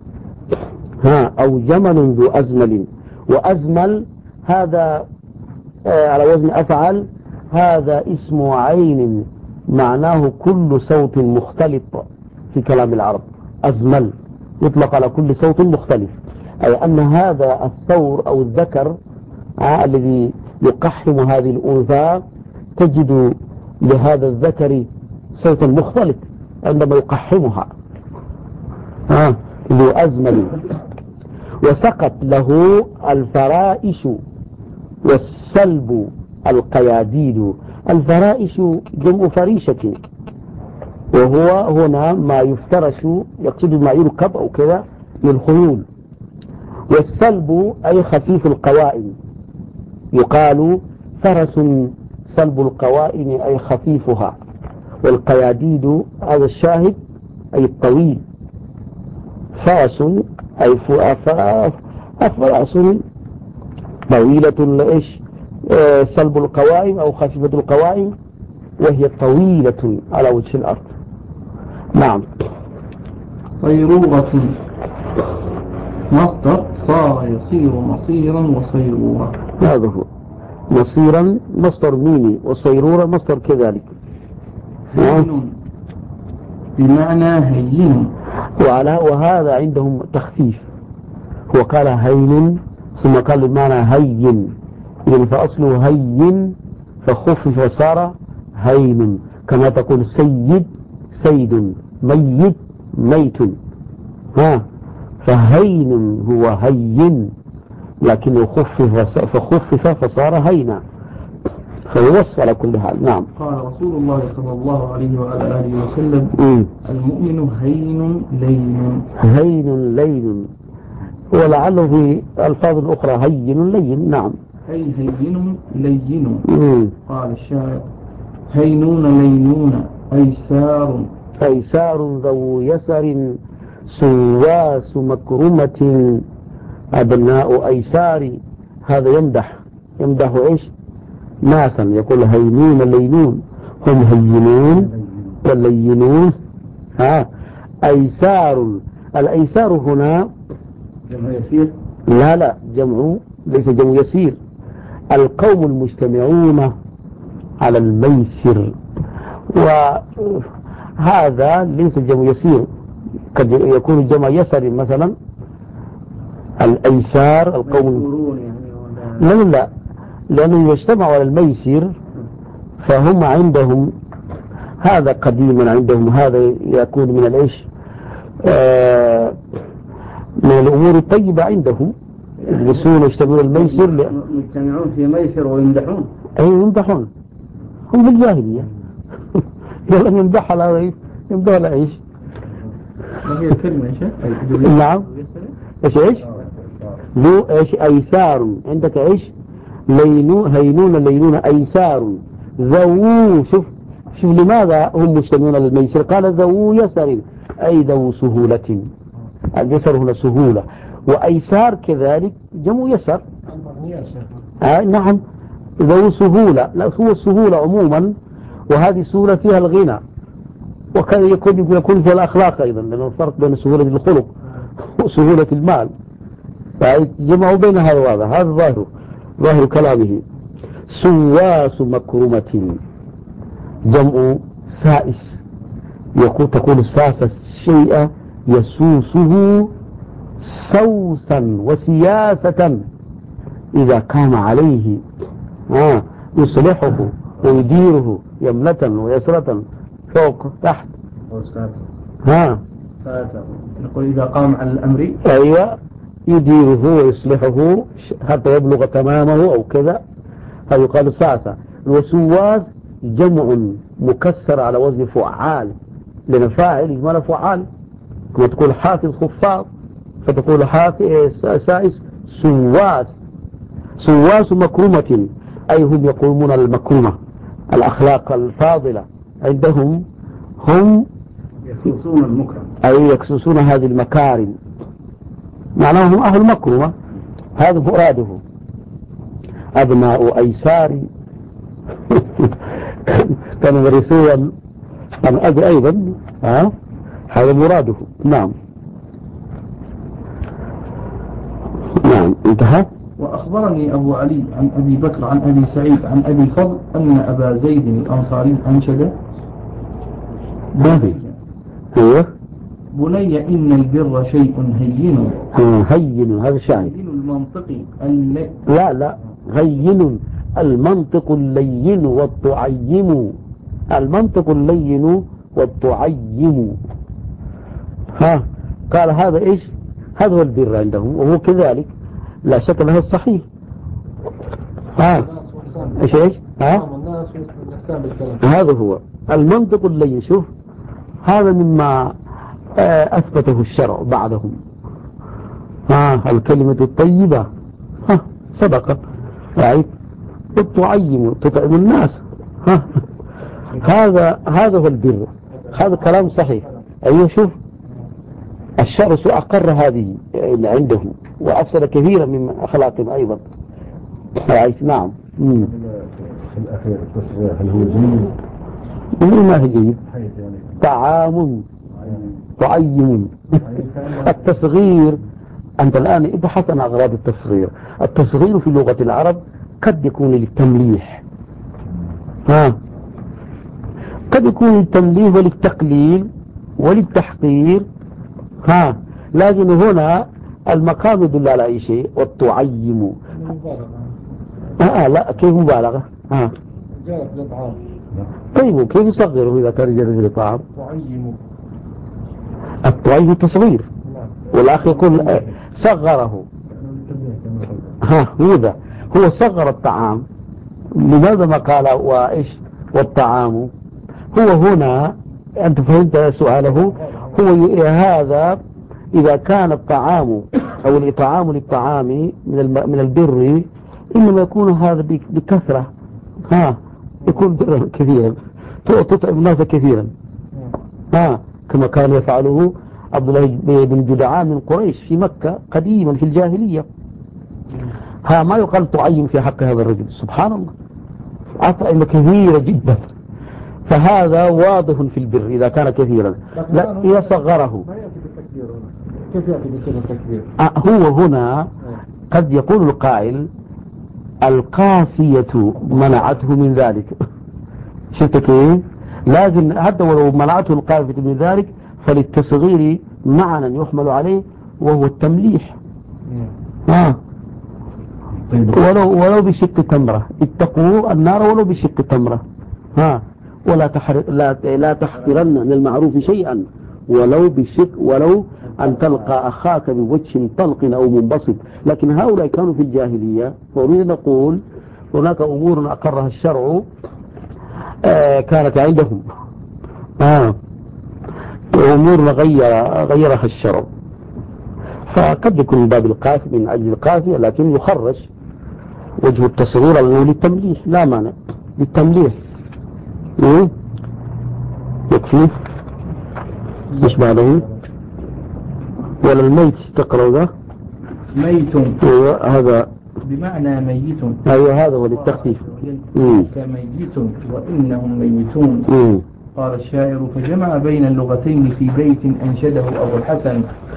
Speaker 1: أو جمل ذو أزمل. وأزمل هذا على وزن أفعل، هذا اسم عين معناه كل صوت مختلط في كلام العرب. أزمل يطلق على كل صوت مختلف، أي أن هذا الثور أو الذكر الذي يقحم هذه الأنثى تجد لهذا الذكر صوتا مختلف عندما يقحمها. ذو أزمل. وسقط له الفرائش والسلب القياديد. الفرائش جمع فريشة، وهو هنا ما يفترش، يقصد ما يركب أو كذا للخيول. والسلب أي خفيف القوائم، يقال فرس سلب القوائم أي خفيفها. والقياديد هذا الشاهد أي الطويل. فرس أي فرس طويلة إيش سلب القوائم أو خفيفة القوائم، وهي طويلة على وجه الأرض. نعم.
Speaker 3: صيرورة مصدر صار يصير مصيرا وصيرورة.
Speaker 1: هذا هو. مصيرا مصدر ميمي، وصيرورة مصدر كذلك.
Speaker 3: هين بمعنى هين.
Speaker 1: وهذا عندهم تخفيف، هو قال هين ثم قال بمعنى هين، يعني فأصله هين فخفف وصار هين، كما تقول سيد سيد، ميت ميت. فهين هو هين، لكنه خفف فصار هينا، فيوصل على كل حال. نعم.
Speaker 3: قال رسول الله صلى الله عليه وعلى آله وسلم: المؤمن هين لين.
Speaker 1: هين لين، ولعله في ألفاظ أخرى هين لين. نعم.
Speaker 3: أي هين لين. قال الشاعر: هينون لينون
Speaker 1: أيسار ذو يسر سواس مكرمة أبناء أيسار. هذا يمدح إيش ناسا، يقول هينون لينون، هم هينون واللينون. أيسار. الأيسار هنا لا جمع ليس جمع يسير. القوم المجتمعون على الميسر، وهذا ليس جمع يسير، قد يكون جمع يسر مثلا الأيسار القوم. لا لأنه يجتمعوا على الميسر، فهم عندهم هذا قديما عندهم، هذا يكون من الإيش من الأمور الطيبة عندهم، يجلسون يجتمعون الميسر
Speaker 5: يجتمعون في ميسر ويمدحون.
Speaker 1: أي يمدحون، هم في الجاهلية يلا يمدح على يمدح على إيش.
Speaker 3: ما هي الكلمة إيش؟
Speaker 1: نعم إيش ذو إيش أيسار، عندك إيش هينون لينون أيسار ذو. شوف لماذا هم مجتمعون للميسر؟ قال ذو يسر أي ذو سهولة، اليسر هنا سهولة، وأيسار كذلك جمع يسر. نعم ذو سهولة، لا هو السهولة عموما، وهذه السهولة فيها الغنى، وكان يكون فيها الأخلاق أيضا، لأنه الفرق بين سهولة الخلق وسهولة المال، فجمعوا بين هذا وهذا. هذا ظاهر كلامه. سواس مكرمة جمع سائس، تقول الساس الشيء يسوسه سوسا وسياسة إذا كان عليه يصلحه ويديره يمنة ويسرة فوق تحت.
Speaker 3: نقول إذا قام على الأمر
Speaker 1: أيوة يديره ويصلحه حتى يبلغ تمامه أو كذا، هذا يقال ساسة. وسواس جمع مكسر على وزن فعال، لأن فاعل يجمل فعال، كما تقول حافظ خفاض فتقول حافظ سائس. سواس مكرمة أي هم يقومون المكرمة، الأخلاق الفاضلة عندهم، هم
Speaker 5: يكسسون المكرم
Speaker 1: أي يكسسون هذه المكارم، معناهم أهل مكرمة. هذا مراده. أبناء أيسار كانوا يرثون عن أبي أيضا، هذا مراده. نعم انتهى.
Speaker 3: وأخبرني أبو علي عن أبي بكر عن أبي سعيد عن أبي الفضل أن أبا زيد الأنصاري أنشد بني إن البر شيء هين.
Speaker 1: هين هذا شاهد.
Speaker 3: هين المنطق
Speaker 1: لا هين المنطق اللين والطعيم. المنطق اللين والطعيم. قال هذا إيش؟ هذا هو البر عندهم، وهو كذلك لا شك أنه الصحيح. إيش هذا هو المنطق اللين. شوف هذا مما أثبته الشرع بعدهم. الكلمة الطيبة صدقة، يعني الطعيم تطعم الناس. هذا هو البر، هذا كلام صحيح. أيوه شوف الشرع أقر هذه عندهم، وأفسد كثيرا من أخلاقهم أيضا. نعم.
Speaker 2: في الأخير التصغير هل هو جيد؟
Speaker 1: ما هو جيد؟ طعام طعيم. التصغير أنت الآن ابحث عن أغراض التصغير. التصغير في لغة العرب قد يكون للتمليح، قد يكون للتمليح وللتقليل وللتحقير، لكن هنا المقام يدل على أي شيء. والطعيم لا كيف مبالغة؟ طيب كيف يصغره إذا كان جرد للطعام؟ الطعيم تصغير، والآخر يقول صغره. هو صغر الطعام. لماذا ما قال وإيش والطعام؟ هو هنا أنت فهمت سؤاله. هو هذا إذا كان الطعام أو الإطعام للطعام من البر، إنما يكون هذا بكثرة، يكون كثيرا، تطعم الناس كثيرا، كما كان يفعله عبد الله بن جدعان من قريش في مكة قديما في الجاهلية. ما يقال طعيم في حق هذا الرجل، سبحان الله، أطعمة كثيرة جدا. فهذا واضح في البر إذا كان كثيرا. لا إذا صغره.
Speaker 4: كيف يأتي بسبب التكبير؟
Speaker 1: هو هنا قد يقول القائل القافية منعته من ذلك. شفت كيف؟ لكن حتى ولو منعته القافية من ذلك فللتصغير معنى يحمل عليه وهو التمليح. ولو بشق تمرة، اتقوا النار ولو بشق تمرة. لا تحقرن من المعروف شيئا ولو أن تلقى أخاك بوجه طلق أو منبسط. لكن هؤلاء كانوا في الجاهلية، فأريد نقول هناك أمور أقرها الشرع كانت عندهم وأمور غيرها الشرع، فقد يكون من باب القافية من أجل القافية، لكن يخرج وجه التصغير أنه للتمليح، لا مانع للتمليح. يكفي مش بعده ولا الميت تقرأ ذا
Speaker 3: ميت
Speaker 1: هذا
Speaker 3: بمعنى ميت.
Speaker 1: أيوة هذا هو للتخفيف.
Speaker 3: كميت وإنهم ميتون. قال الشاعر فجمع بين اللغتين في بيت أنشده أبو الحسن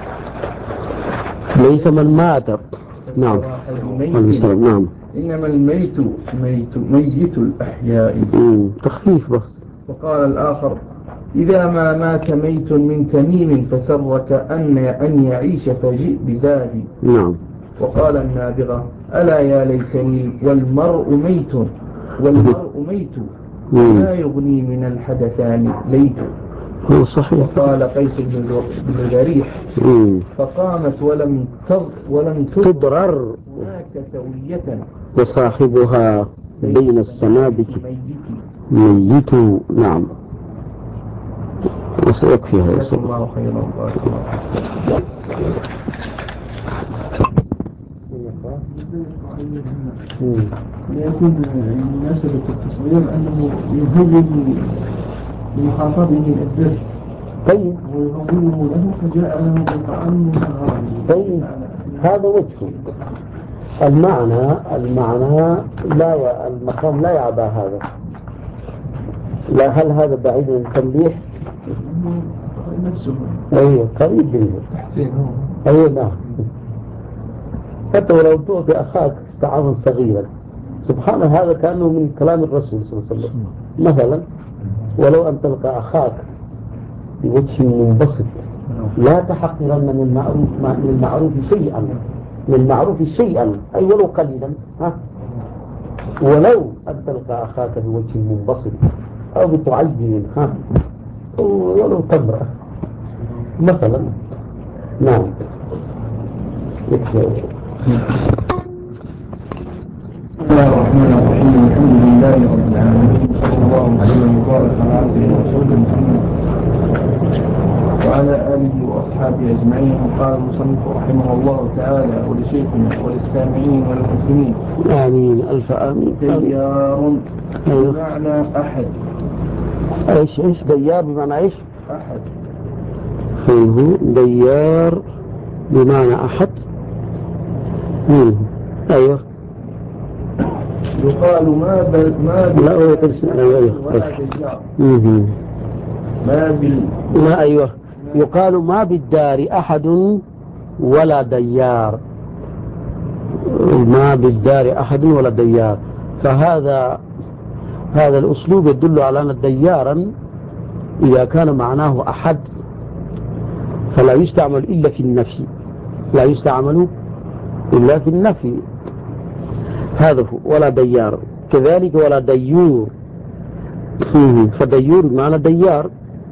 Speaker 1: ليس من مات. نعم. نعم.
Speaker 3: إنما الميت ميت الأحياء.
Speaker 1: تخفيف بس.
Speaker 3: وقال الآخر إذا ما مات ميت من تميم فسرك أن يعيش فجئ بزادي.
Speaker 1: نعم.
Speaker 3: وقال النابغة ألا يا ليتني والمرء ميت لا يغني من الحدثان ليت.
Speaker 1: صحيح.
Speaker 3: وقال قيس بن جريح فقامت ولم تضرر هناك سوية
Speaker 1: وصاحبها بين السنابك ميت. نعم. وسيكفي هذا.
Speaker 3: الله خيرا.
Speaker 4: يكون مناسبة التصوير أنه يهوّن لمخاطبه الدرس.
Speaker 1: طيب.
Speaker 4: ويهوّنه له فجاء له بالطعام من الغرب.
Speaker 1: طيب هذا وجهه. المعنى لا، المقام لا يعبى هذا. لا، هل هذا بعيد عن التمليح؟
Speaker 4: نفسه.
Speaker 1: أيوه قريب منه.
Speaker 4: تحسينه.
Speaker 1: أيوه نعم. حتى ولو تعطي أخاك طعاما صغيرا، سبحان هذا كأنه من كلام الرسول صلى الله عليه وسلم. مثلا ولو أن تلقى أخاك بوجه منبسط لا تحقرن من المعروف شيئا أي ولو قليلا. ولو أن تلقى أخاك بوجه منبسط أو بتعين ولو تمرة مثلا. نعم.
Speaker 3: بسم الله الرحمن الرحيم. الحمد لله رب العالمين، صلى الله وسلم وبارك على عبده ورسوله محمد وعلى آله وأصحابه أجمعين. قال المصنف رحمه الله تعالى ولشيخنا وللسامعين وللمسلمين
Speaker 1: آمين. ألف آمين.
Speaker 3: ديار بمعنى أحد.
Speaker 1: إيش ديار بمعنى إيش؟
Speaker 3: أحد.
Speaker 1: ديار بمعنى أحد. أيوه.
Speaker 3: يقال ما
Speaker 1: أيوه يقال ما بالدار أحد ولا ديار. ما بالدار أحد ولا ديار. فهذا الأسلوب يدل على أن ديارا إذا كان معناه أحد فلا يستعمل إلا في النفي. لا يستعمل إلا في النفي. هذا ولا ديار. كذلك ولا ديور. فديور معنى ديار.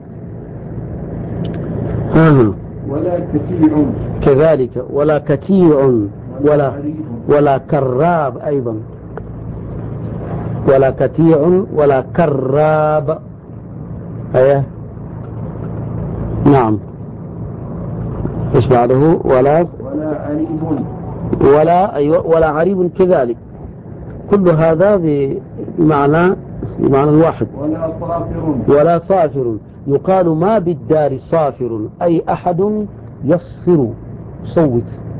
Speaker 3: ولا كتيع.
Speaker 1: كذلك ولا كتيع ولا كراب أيضا. ولا كتيع ولا كراب. أيه. نعم. إيش بعده؟ ولا
Speaker 3: عريب.
Speaker 1: ولا عريب كذلك. كل هذا بمعنى واحد. ولا صافر. يقال ما بالدار صافر أي أحد يصفر صوت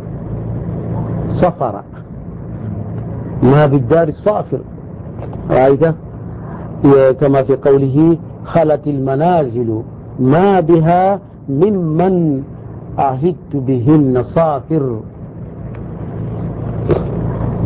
Speaker 1: صفر. ما بالدار صافر. رأيته كما في قوله خلت المنازل ما بها ممن عهدت بهن صافر.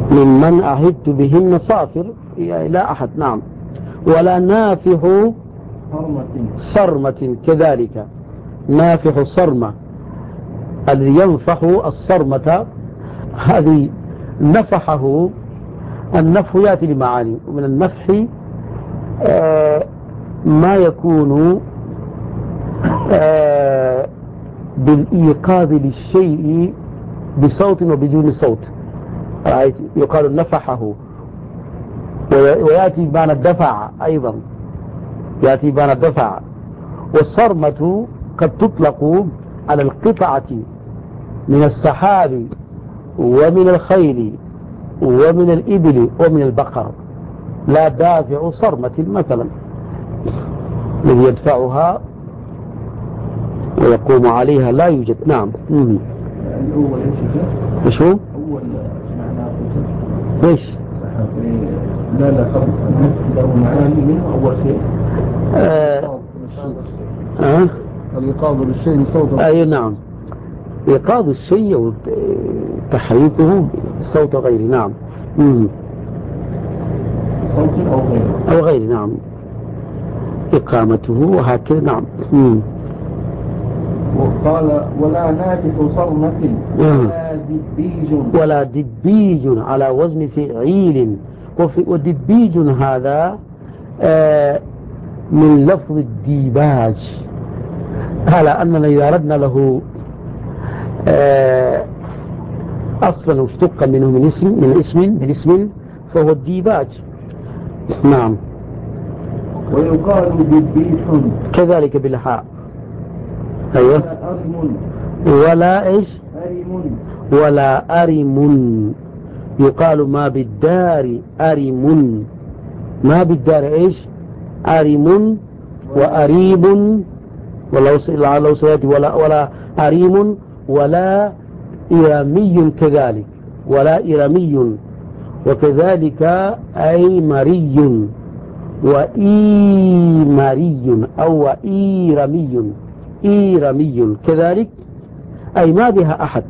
Speaker 1: ممن عهدت بهن صافر لا أحد. نعم. ولا نافح صرمة كذلك. نافح الصرمة الذي ينفح الصرمة، هذه نفحه. النفح يأتي لمعاني، ومن النفح ما يكون بالإيقاظ للشيء بصوت وبدون صوت، يقال نفحه. ويأتي بمعنى الدفع أيضا، يأتي بمعنى الدفع. والصرمة قد تطلق على القطعة من السحاب ومن الخيل ومن الإبل ومن البقر. لا دافع صرمة مثلا الذي يدفعها ويقوم عليها لا يوجد. نعم.
Speaker 3: الأول
Speaker 1: ايش هو؟
Speaker 3: أول معناه
Speaker 1: ليش؟
Speaker 3: لا خبر له معاني منه أول شيء الإيقاظ للشيء بصوت.
Speaker 1: أي نعم، إيقاظ الشيء وتحريكه بصوت غيره. نعم.
Speaker 3: صوت أو غيره
Speaker 1: أو غيره. نعم. إقامته وهكذا. نعم.
Speaker 3: وقال ولا نافح صرمة ولا دبيج.
Speaker 1: ولا دبيج على وزن فعيل. ودبيج هذا من لفظ الديباج، على أننا إذا أردنا له أصلا اشتق منه من اسم فهو الديباج. نعم.
Speaker 3: ويقال دبيج
Speaker 1: كذلك بالحاء. أيوه. ولا إيش؟ ولا أرم. يقال ما بالدار أرم. ما بالدار إيش؟ أرم وأريب، ولو سيأتي ولا أريم ولا إرمي كذلك. ولا إرمي وكذلك أي مري وإيمري أو إيرمي كذلك، أي ما بها أحد.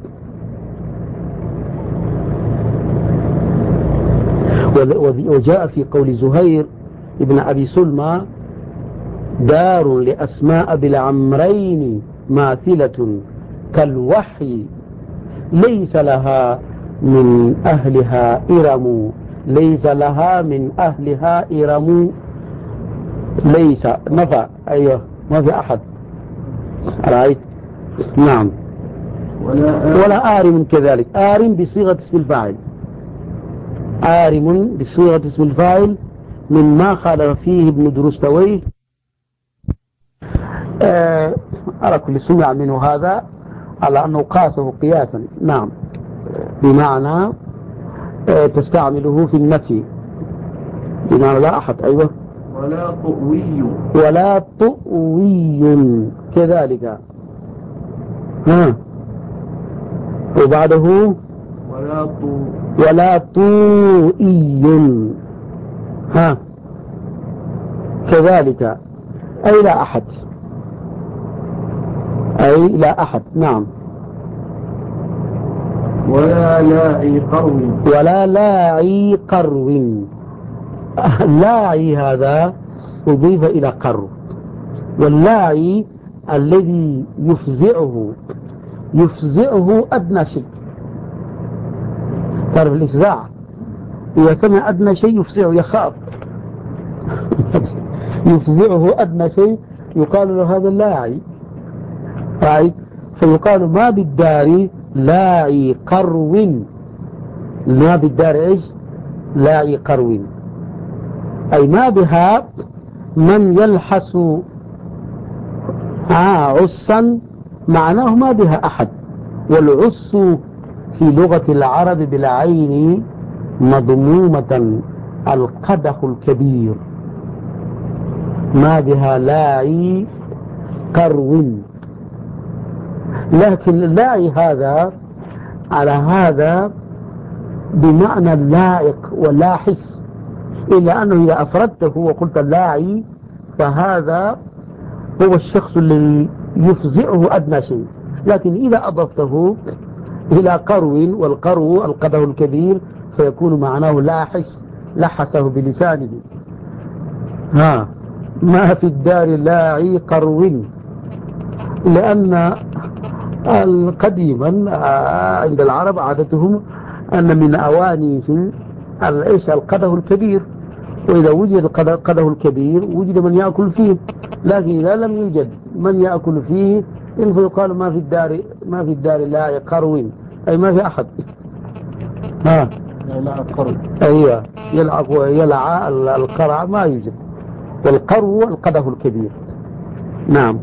Speaker 1: وجاء في قول زهير ابن أبي سلمى دار لأسماء بالعمرين ماثلة كالوحي ليس لها من أهلها إرم. ليس لها من أهلها إرم. ليس نفع. أيوه ما في أحد. رأيت. نعم. ولا آرم كذلك. آرم بصيغة اسم الفاعل. آرم بصيغة اسم الفاعل مما خالف فيه ابن درستويه. على كل سمع منه هذا على أنه قاسه قياسا. نعم. بمعنى تستعمله في النفي بمعنى لا أحد. أيوة. ولا طؤوي كذلك. وبعده ولا طوئي كذلك، أي لا أحد. أي لا أحد. نعم.
Speaker 3: ولا لاعي قرو.
Speaker 1: ولا لاعي قرو. اللاعي هذا أضيف إلى قرو، واللاعي الذي يفزعه أدنى شيء. تعرف الإفزاع، إذا سمع أدنى شيء يفزعه، يخاف. يفزعه أدنى شيء يقال له هذا اللاعي. فيقال ما بالدار لاعي قرو. ما بالدار إيش؟ لاعي قرو، أي ما بها من يلحس عصا، معناه ما بها أحد. والعص في لغة العرب بالعين مضمومة القدح الكبير. ما بها لاعي قرو. لكن اللاعي هذا على هذا بمعنى اللائق واللاحس، إلا أنه إذا أفردته وقلت اللاعي فهذا هو الشخص الذي يفزعه أدنى شيء. لكن إذا أضفته إلى قرو، والقرو القدح الكبير، فيكون معناه لاحس، لحسه بلسانه. ها ما في الدار لاعي قرو، لأن قديما عند العرب عادتهم أن من أوانيهم القدح الكبير، وإذا وجد القدح الكبير وجد من يأكل فيه، لكن إذا لم يوجد من يأكل فيه فيقال ما في الدار لاعي قرو، أي ما في أحد. ها
Speaker 3: يلعب قرب.
Speaker 1: أيوة يلعى القرع ما يوجد، والقرو القدح الكبير. نعم.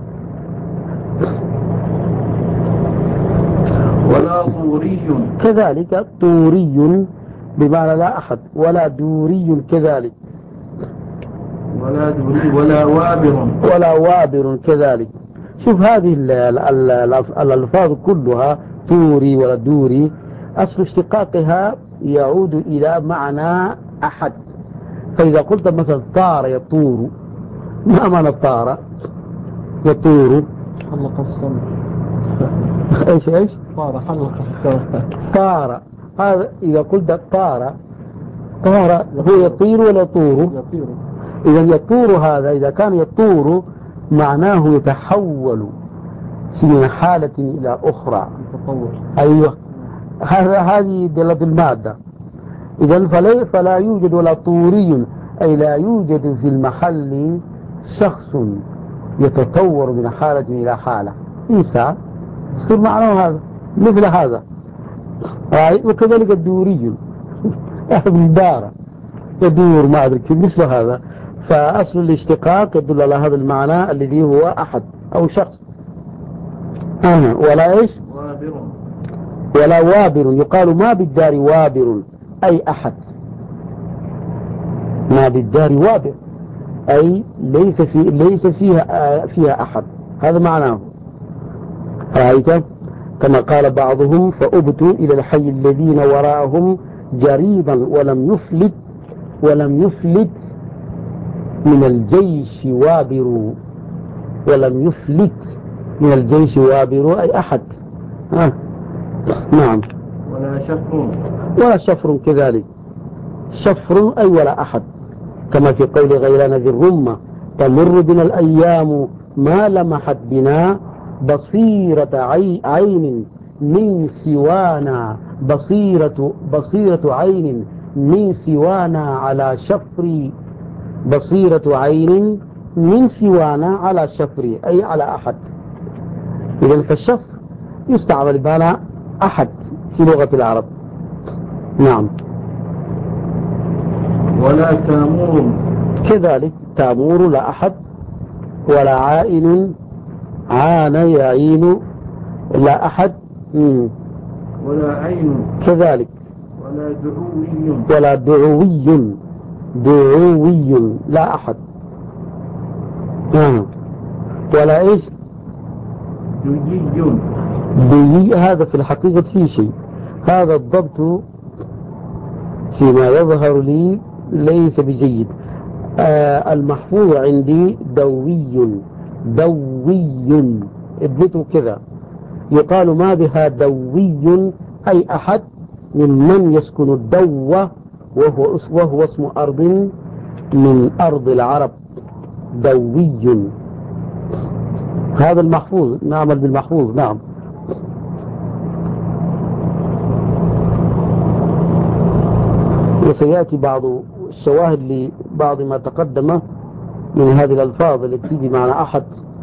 Speaker 3: ولا طوري
Speaker 1: كذلك طوري بمعنى لا أحد، ولا دوري كذلك،
Speaker 3: ولا دوري ولا
Speaker 1: وابر كذلك. شوف هذه الألفاظ كلها طوري ولا دوري أصل اشتقاقها يعود إلى معنى أحد. فإذا قلت مثلا طار يطور، ما معنى طار يطور؟
Speaker 3: حلق السماء.
Speaker 1: ايش
Speaker 3: طار حلق السماء.
Speaker 1: طار، هذا إذا قلت طار هو يطير ولا يطور؟
Speaker 3: يطير.
Speaker 1: إذا يطور، هذا إذا كان يطور معناه يتحول من حالة إلى أخرى.
Speaker 3: تطور.
Speaker 1: أيوة، هذه دلة المادة. إذا فلا يوجد ولا طوري، أي لا يوجد في المحل شخص يتطور من حالة إلى حالة، إنسان يصير معناه هذا مثل هذا. وكذلك الدوري ابن دار يدور ما أدري كيف مثل هذا. فأصل الاشتقاق يدل على هذا المعنى الذي هو أحد أو شخص. ولا إيش؟
Speaker 3: وابر.
Speaker 1: ولا وابر، يقال ما بالدار وابر أي أحد، ما بالدار وابر أي ليس فيها أحد، هذا معناه. رأيت كما قال بعضهم فأبتوا إلى الحي الذين وراءهم جريبا ولم يفلت من الجيش وابروا، ولم يفلت من الجيش وابروا أي أحد. نعم. ولا شفر كذلك، شفر أي ولا أحد، كما في قول غيلان ذي الرمة تمر بنا الأيام ما لمحت بنا بصيرة عين من سوانا، بصيرة عين من سوانا على شفري، بصيرة عين من سوانا على شفري أي على أحد. إذن فالشفر يستعمل بنا أحد في لغة العرب. نعم.
Speaker 3: ولا تامور
Speaker 1: كذلك تامور لا أحد، ولا عائن عان يعين لا أحد.
Speaker 3: ولا عين
Speaker 1: كذلك.
Speaker 3: ولا
Speaker 1: دعوي لا أحد. ولا إيش؟ ديي. هذا في الحقيقة في شيء، هذا الضبط فيما يظهر لي ليس بجيد. المحفوظ عندي دوي اضبطوا كذا، يقال ما بها دوي أي أحد ممن يسكن الدوة، وهو اسم أرض من أرض العرب، دوي. هذا المحفوظ، نعمل بالمحفوظ. نعم. وسيأتي بعض الشواهد لبعض ما تقدم من هذه الألفاظ التي بمعنى أحد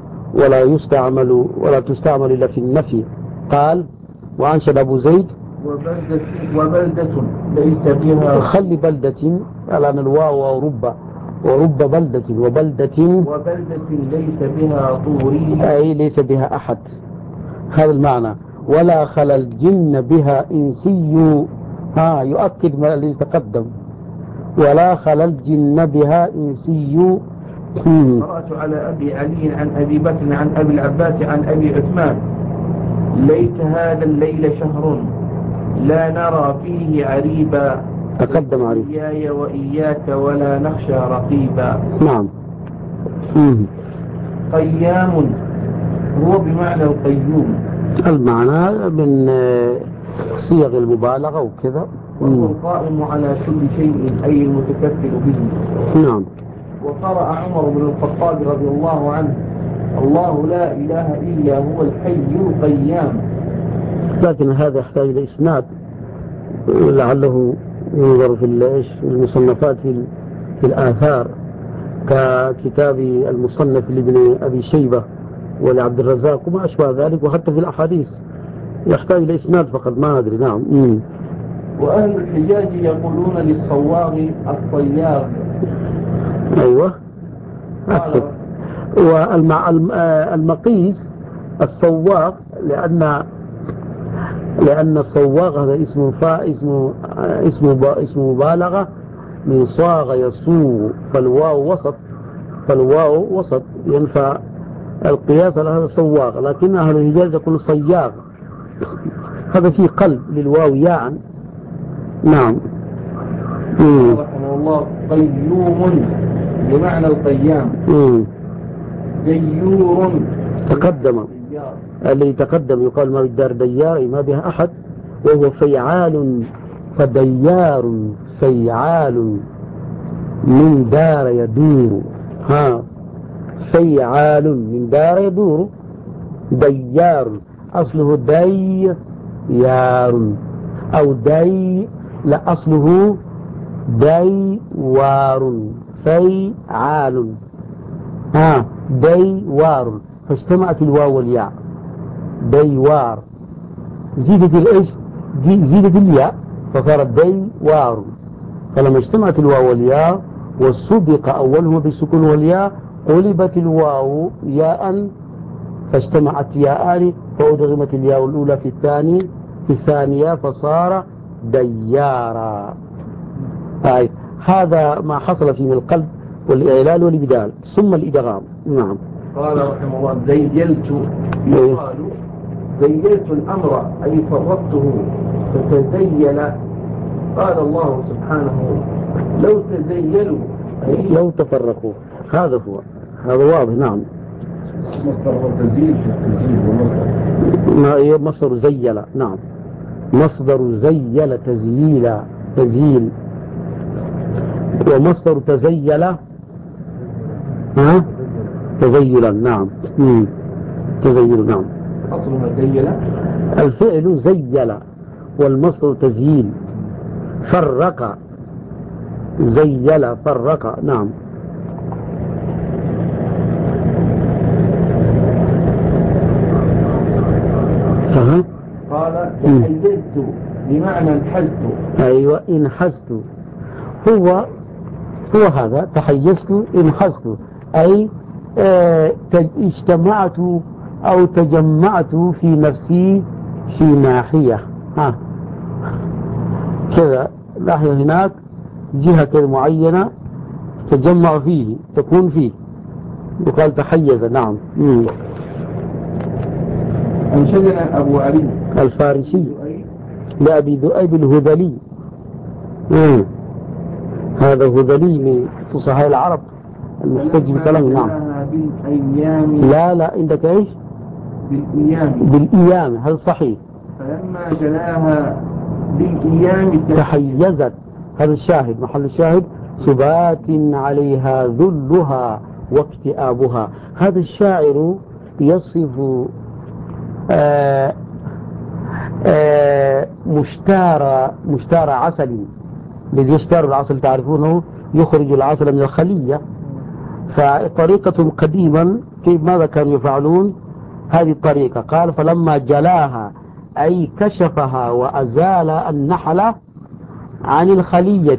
Speaker 1: ولا تستعمل إلا في النفي. قال وأنشد أبو زيد
Speaker 3: وبلدة ليس بها،
Speaker 1: خلي بلدة الآن الواو ورب بلدة، وبلدة
Speaker 3: ليس بها طوري
Speaker 1: أي ليس بها أحد، هذا المعنى. ولا خلا الجن بها إنسي، يؤكد ما الذي تقدم، ولا خلا الجن بها إنسي.
Speaker 3: قرأت على أبي علي عن أبي بكر عن أبي العباس عن أبي عثمان ليت هذا الليل شهر لا نرى فيه عريبا،
Speaker 1: تقدم عريب
Speaker 3: إياي وإياك ولا نخشى رقيبا.
Speaker 1: نعم.
Speaker 3: قيام هو بمعنى القيوم،
Speaker 1: المعنى من صيغ المبالغة وكذا،
Speaker 3: وهو القائم على كل شيء أي المتكفل به.
Speaker 1: نعم.
Speaker 3: وقرأ عمر بن الخطاب رضي الله عنه: الله لا إله إلا هو الحي القيام.
Speaker 1: لكن هذا يحتاج إلى إسناد، لعله ينظر في المصنفات في الآثار ككتاب المصنف لابن أبي شيبة ولعبد الرزاق وما أشبه ذلك، وحتى في الأحاديث يحتاج إلى إسناد فقط، ما أدري. نعم.
Speaker 3: وأهل الحجاز يقولون للصواغ الصياغ.
Speaker 1: أيوة أكثر. والمقيس الصواغ، لأن الصواغ هذا اسم مبالغة من صاغ يصوغ، فالواو وسط ينفع القياس على هذا صواغ، لكن أهل الحجاز يقول صياغ، هذا فيه قلب للواو يعني. نعم.
Speaker 3: رحمه الله: قيوم بمعنى القيام. ديور
Speaker 1: تقدم، الذي تقدم يقال ما بالدار ديار ما بها أحد، وهو فيعال، فديار فيعال من دار يدور. فيعال من دار يدور، ديار أصله ديار أو لا أصله ديوار، فيعال ديوار، فاجتمعت الواو والياء ديوار، زيدت الياء فصارت ديوار، فلما اجتمعت الواو والياء وصدق أولهما بالسكون والياء قلبت الواو ياء فاجتمعت ياءان فأدغمت الياء الأولى في الثانية فصار ديارا. هذا ما حصل فيه من القلب والإعلال والإبدال ثم الإدغام. نعم.
Speaker 3: قال رحمه الله: زيلت، يقال زيلت الأمر أي فرقته فتزيل. قال الله سبحانه: لو تزيلوا أي
Speaker 1: لو تفرقوا، هذا واضح. نعم.
Speaker 2: مصدر تزيل
Speaker 1: ما مصدر زيل. نعم، مصدر زيل تزيل، ومصدر تزيل تزيلا. نعم. تزيل. نعم.
Speaker 3: أصلها زيل،
Speaker 1: الفعل زيل والمصدر تزييل. فرق، زيل فرق. نعم.
Speaker 3: قال: تحيزت بمعنى انحزت.
Speaker 1: أيوة، انحزت. هو هذا تحيزت انحزت، أي اجتمعت أو تجمعت في نفسي في ناحية كذا، ناحية هناك جهة كذا معينة تجمع فيه، تكون فيه، يقال تحيز. نعم.
Speaker 3: أنشدنا أبو علي
Speaker 1: الفارسي لأبي ذؤيب الهذلي. هذا هذلي من فصحاء العرب المحتج بكلام. نعم. لا عندك ايش؟ بالإيام، هذا صحيح.
Speaker 3: فلما جلاها بالإيام
Speaker 1: تحيزت، هذا الشاهد، محل الشاهد: سبات عليها ذلها واكتئابها. هذا الشاعر يصف مشتار عسل، الذي يشتار العسل تعرفونه، يخرج العسل من الخلية. فطريقة قديما كيف ماذا كانوا يفعلون؟ هذه الطريقة. قال: فلما جلاها أي كشفها وأزال النحلة عن الخلية.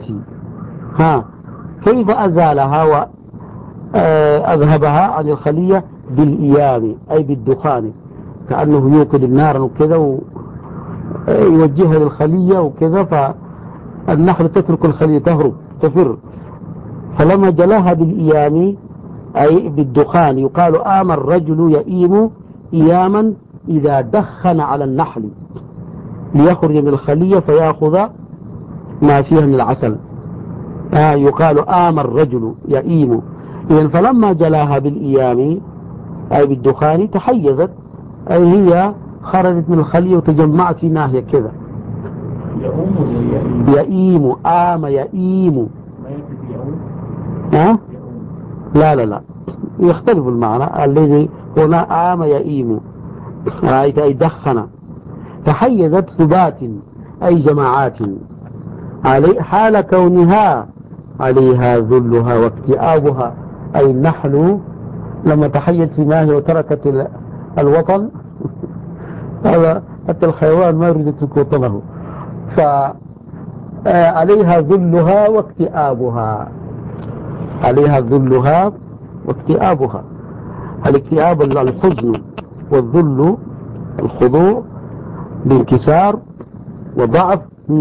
Speaker 1: كيف أزالها وأذهبها عن الخلية؟ بالإيام أي بالدخان، كأنه يوقد النار وكذا ويوجهها للخلية وكذا، فالنحل تترك الخلية تهرب تفر. فلما جلاها بالإيام أي بالدخان، يقال آم الرجل يئيم إياما إذا دخن على النحل ليخرج من الخلية فيأخذ ما فيها من العسل. يقال آم الرجل يئيم. إذن فلما جلاها بالإيام أي بالدخان تحيزت، أي هي خرجت من الخلية وتجمعت في ناحية كذا.
Speaker 3: يؤوم ولا يئيم؟
Speaker 1: يئيم، آم يئيم.
Speaker 3: ما يكتب يؤوم؟
Speaker 1: ها؟
Speaker 3: يؤوم.
Speaker 1: لا يختلف المعنى. الذي هنا آم يئيم رأيت أي دخن. تحيزت ثبات أي جماعات علي حال كونها عليها ذلها واكتئابها، أي النحل لما تحيت في ماهي وتركت الوطن هذا حتى الحيوان ما يريد يترك وطنه، فعليها ذلها واكتئابها، عليها ذلها واكتئابها. الاكتئاب الحزن، والذل الخضوع بانكسار وضعف.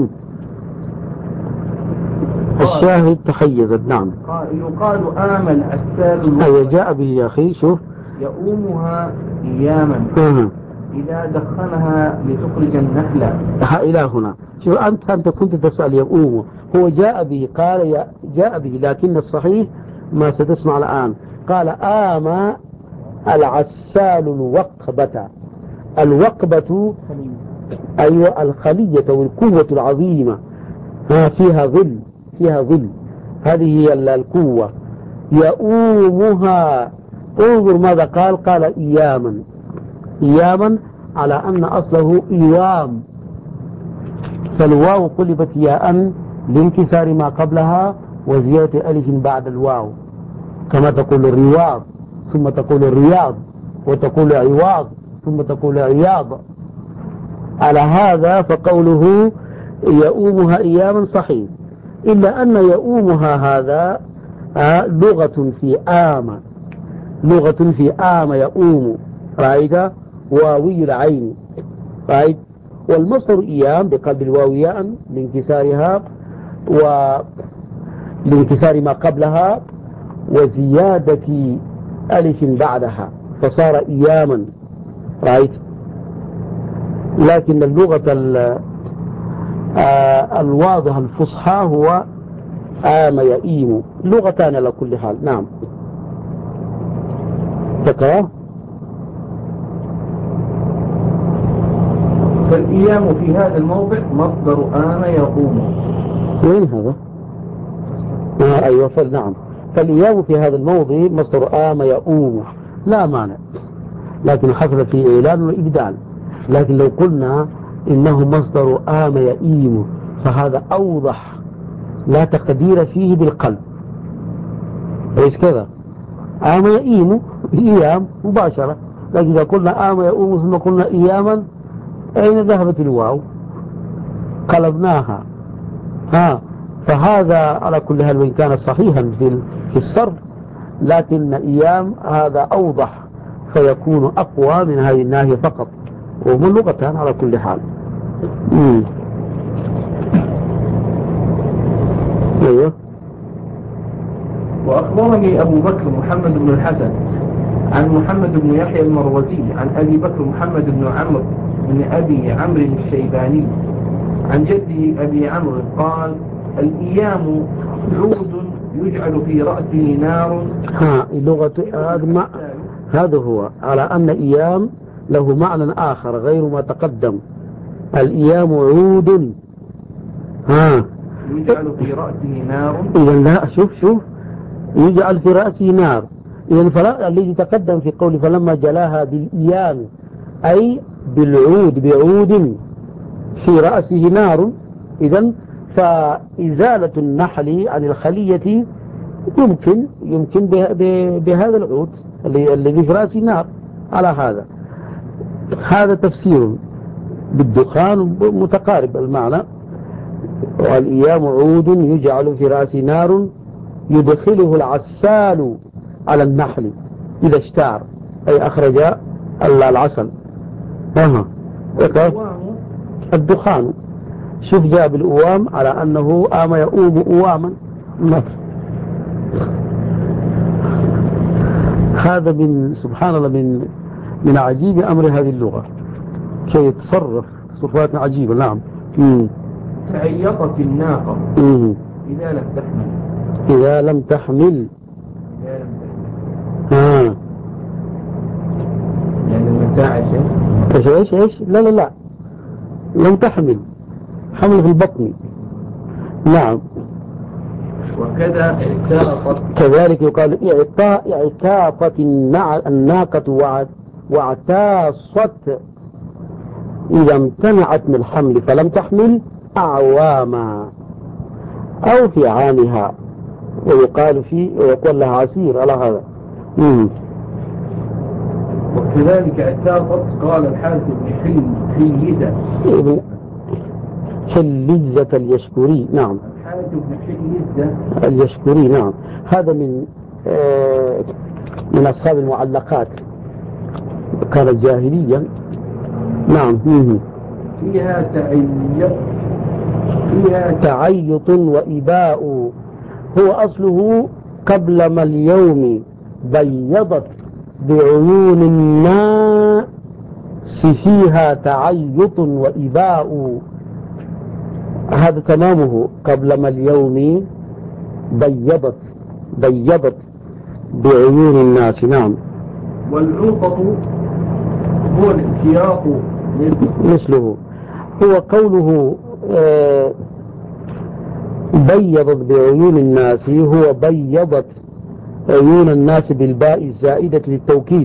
Speaker 1: الشاهد تحيزت. نعم.
Speaker 3: يقال آمل السال
Speaker 1: أي جاء به يا أخي. شوف
Speaker 3: يؤومها أياما إذا دخنها لتخرج النحلة.
Speaker 1: إلى هنا. شوف أنت كنت تسأل يؤوم، هو جاء به، قال جاء به، لكن الصحيح ما ستسمع الآن. قال آم العسال الوقبة. الوقبة أيوة الخلية والقوة العظيمة، فيها ظل، فيها ظل، هذه هي القوة. يؤومها، انظر ماذا قال إياما، إياما على أن أصله إيوام، فالواو قلبت ياء لانكسار ما قبلها وزيادة ألف بعد الواو، كما تقول الرياض ثم تقول الرياض، وتقول عواض ثم تقول عياض. على هذا فقوله يؤومها أياما صحيح، إلا أن يؤومها هذا لغة في آم، لغة في آم يؤوم، رأيت؟ واوي العين، رأيت؟ والمصدر إيام بقلب الواو ياء لانكسارها ولانكسار ما قبلها وزيادة ألف بعدها فصار إياما، رأيت؟ لكن اللغة الواضحة الفصحى هو آم يئيم، لغتان على كل حال. نعم. تقرأ.
Speaker 3: فالإيام في هذا الموضع مصدر آم يقوم.
Speaker 1: وين هذا؟ أيوة نعم، فالإيام في هذا الموضع مصدر آم يؤوم لا مانع، لكن حصل فيه إعلان وإبدال. لكن لو قلنا إنه مصدر آم يئيم فهذا أوضح، لا تقدير فيه بالقلب، ليس كذا؟ آم يئيم إيام مباشرة، لكن إذا قلنا آم يؤوم ثم قلنا إياما أين ذهبت الواو؟ قلبناها. فهذا على كل حال وإن كان صحيحا في الصرف، لكن أيام هذا أوضح فيكون أقوى من هذه الناحية فقط، وهم لغتان على كل حال. أيوه.
Speaker 3: وأخبرني أبو بكر محمد بن الحسن عن محمد بن يحيى المروزي عن أبي بكر محمد بن عمرو بن أبي عمرو الشيباني عن جده أبي عمرو قال الإيام عود يجعل في رأسه نار.
Speaker 1: لغة هذا هو على أن إيام له معنى آخر غير ما تقدم. الإيام عود
Speaker 3: يجعل في رأسه نار.
Speaker 1: إذا لا، شوف يجعل في رأسه نار. إذا الذي تقدم في قول فلما جلاها بالإيام أي بالعود، بعود في رأسه نار. إذا فإزالة النحل عن الخلية يمكن بهذا العود الذي في رأسه نار. على هذا تفسير بالدخان متقارب المعنى. والإيام عود يجعل في رأسه نار يدخله العسال على النحل إذا اشتار، أي أخرج العسل. الدخان شوف جاء بالأوام على أنه آم يؤوم أواما. هذا من سبحان الله من عجيب أمر هذه اللغة، كي يتصرف تصرفات عجيبة. نعم.
Speaker 3: تعيطت الناقة إذا لم تحمل.
Speaker 1: إذا لم تحمل.
Speaker 3: يعني المتاع
Speaker 1: ايش لا لم تحمل. حمل في البطن. نعم.
Speaker 3: وكذا اعتاقت.
Speaker 1: كذلك يقال اعتاقت الناقة واعتاصت إذا امتنعت من الحمل فلم تحمل أعواما أو في عامها، ويقول لها عسير على هذا.
Speaker 3: وكذلك اعتاقت قال الحارث بن حليزة
Speaker 1: حليزة اليشكري. نعم.
Speaker 3: الحارث بن حليزة
Speaker 1: اليشكري. نعم. هذا من أصحاب المعلقات، كان جاهليا. نعم.
Speaker 3: فيها
Speaker 1: تعيط وإباء. هو أصله قبل ما اليوم بيضت بعيون الناس فيها تعيط وإباء. هذا تمامه قبل ما اليوم بيضت بعيون الناس. نعم.
Speaker 3: والعوطة هو الاتياق
Speaker 1: مثله. هو قوله بيضت بعيون الناس، هو بيضت عيون الناس بالباء الزائدة للتوكيد.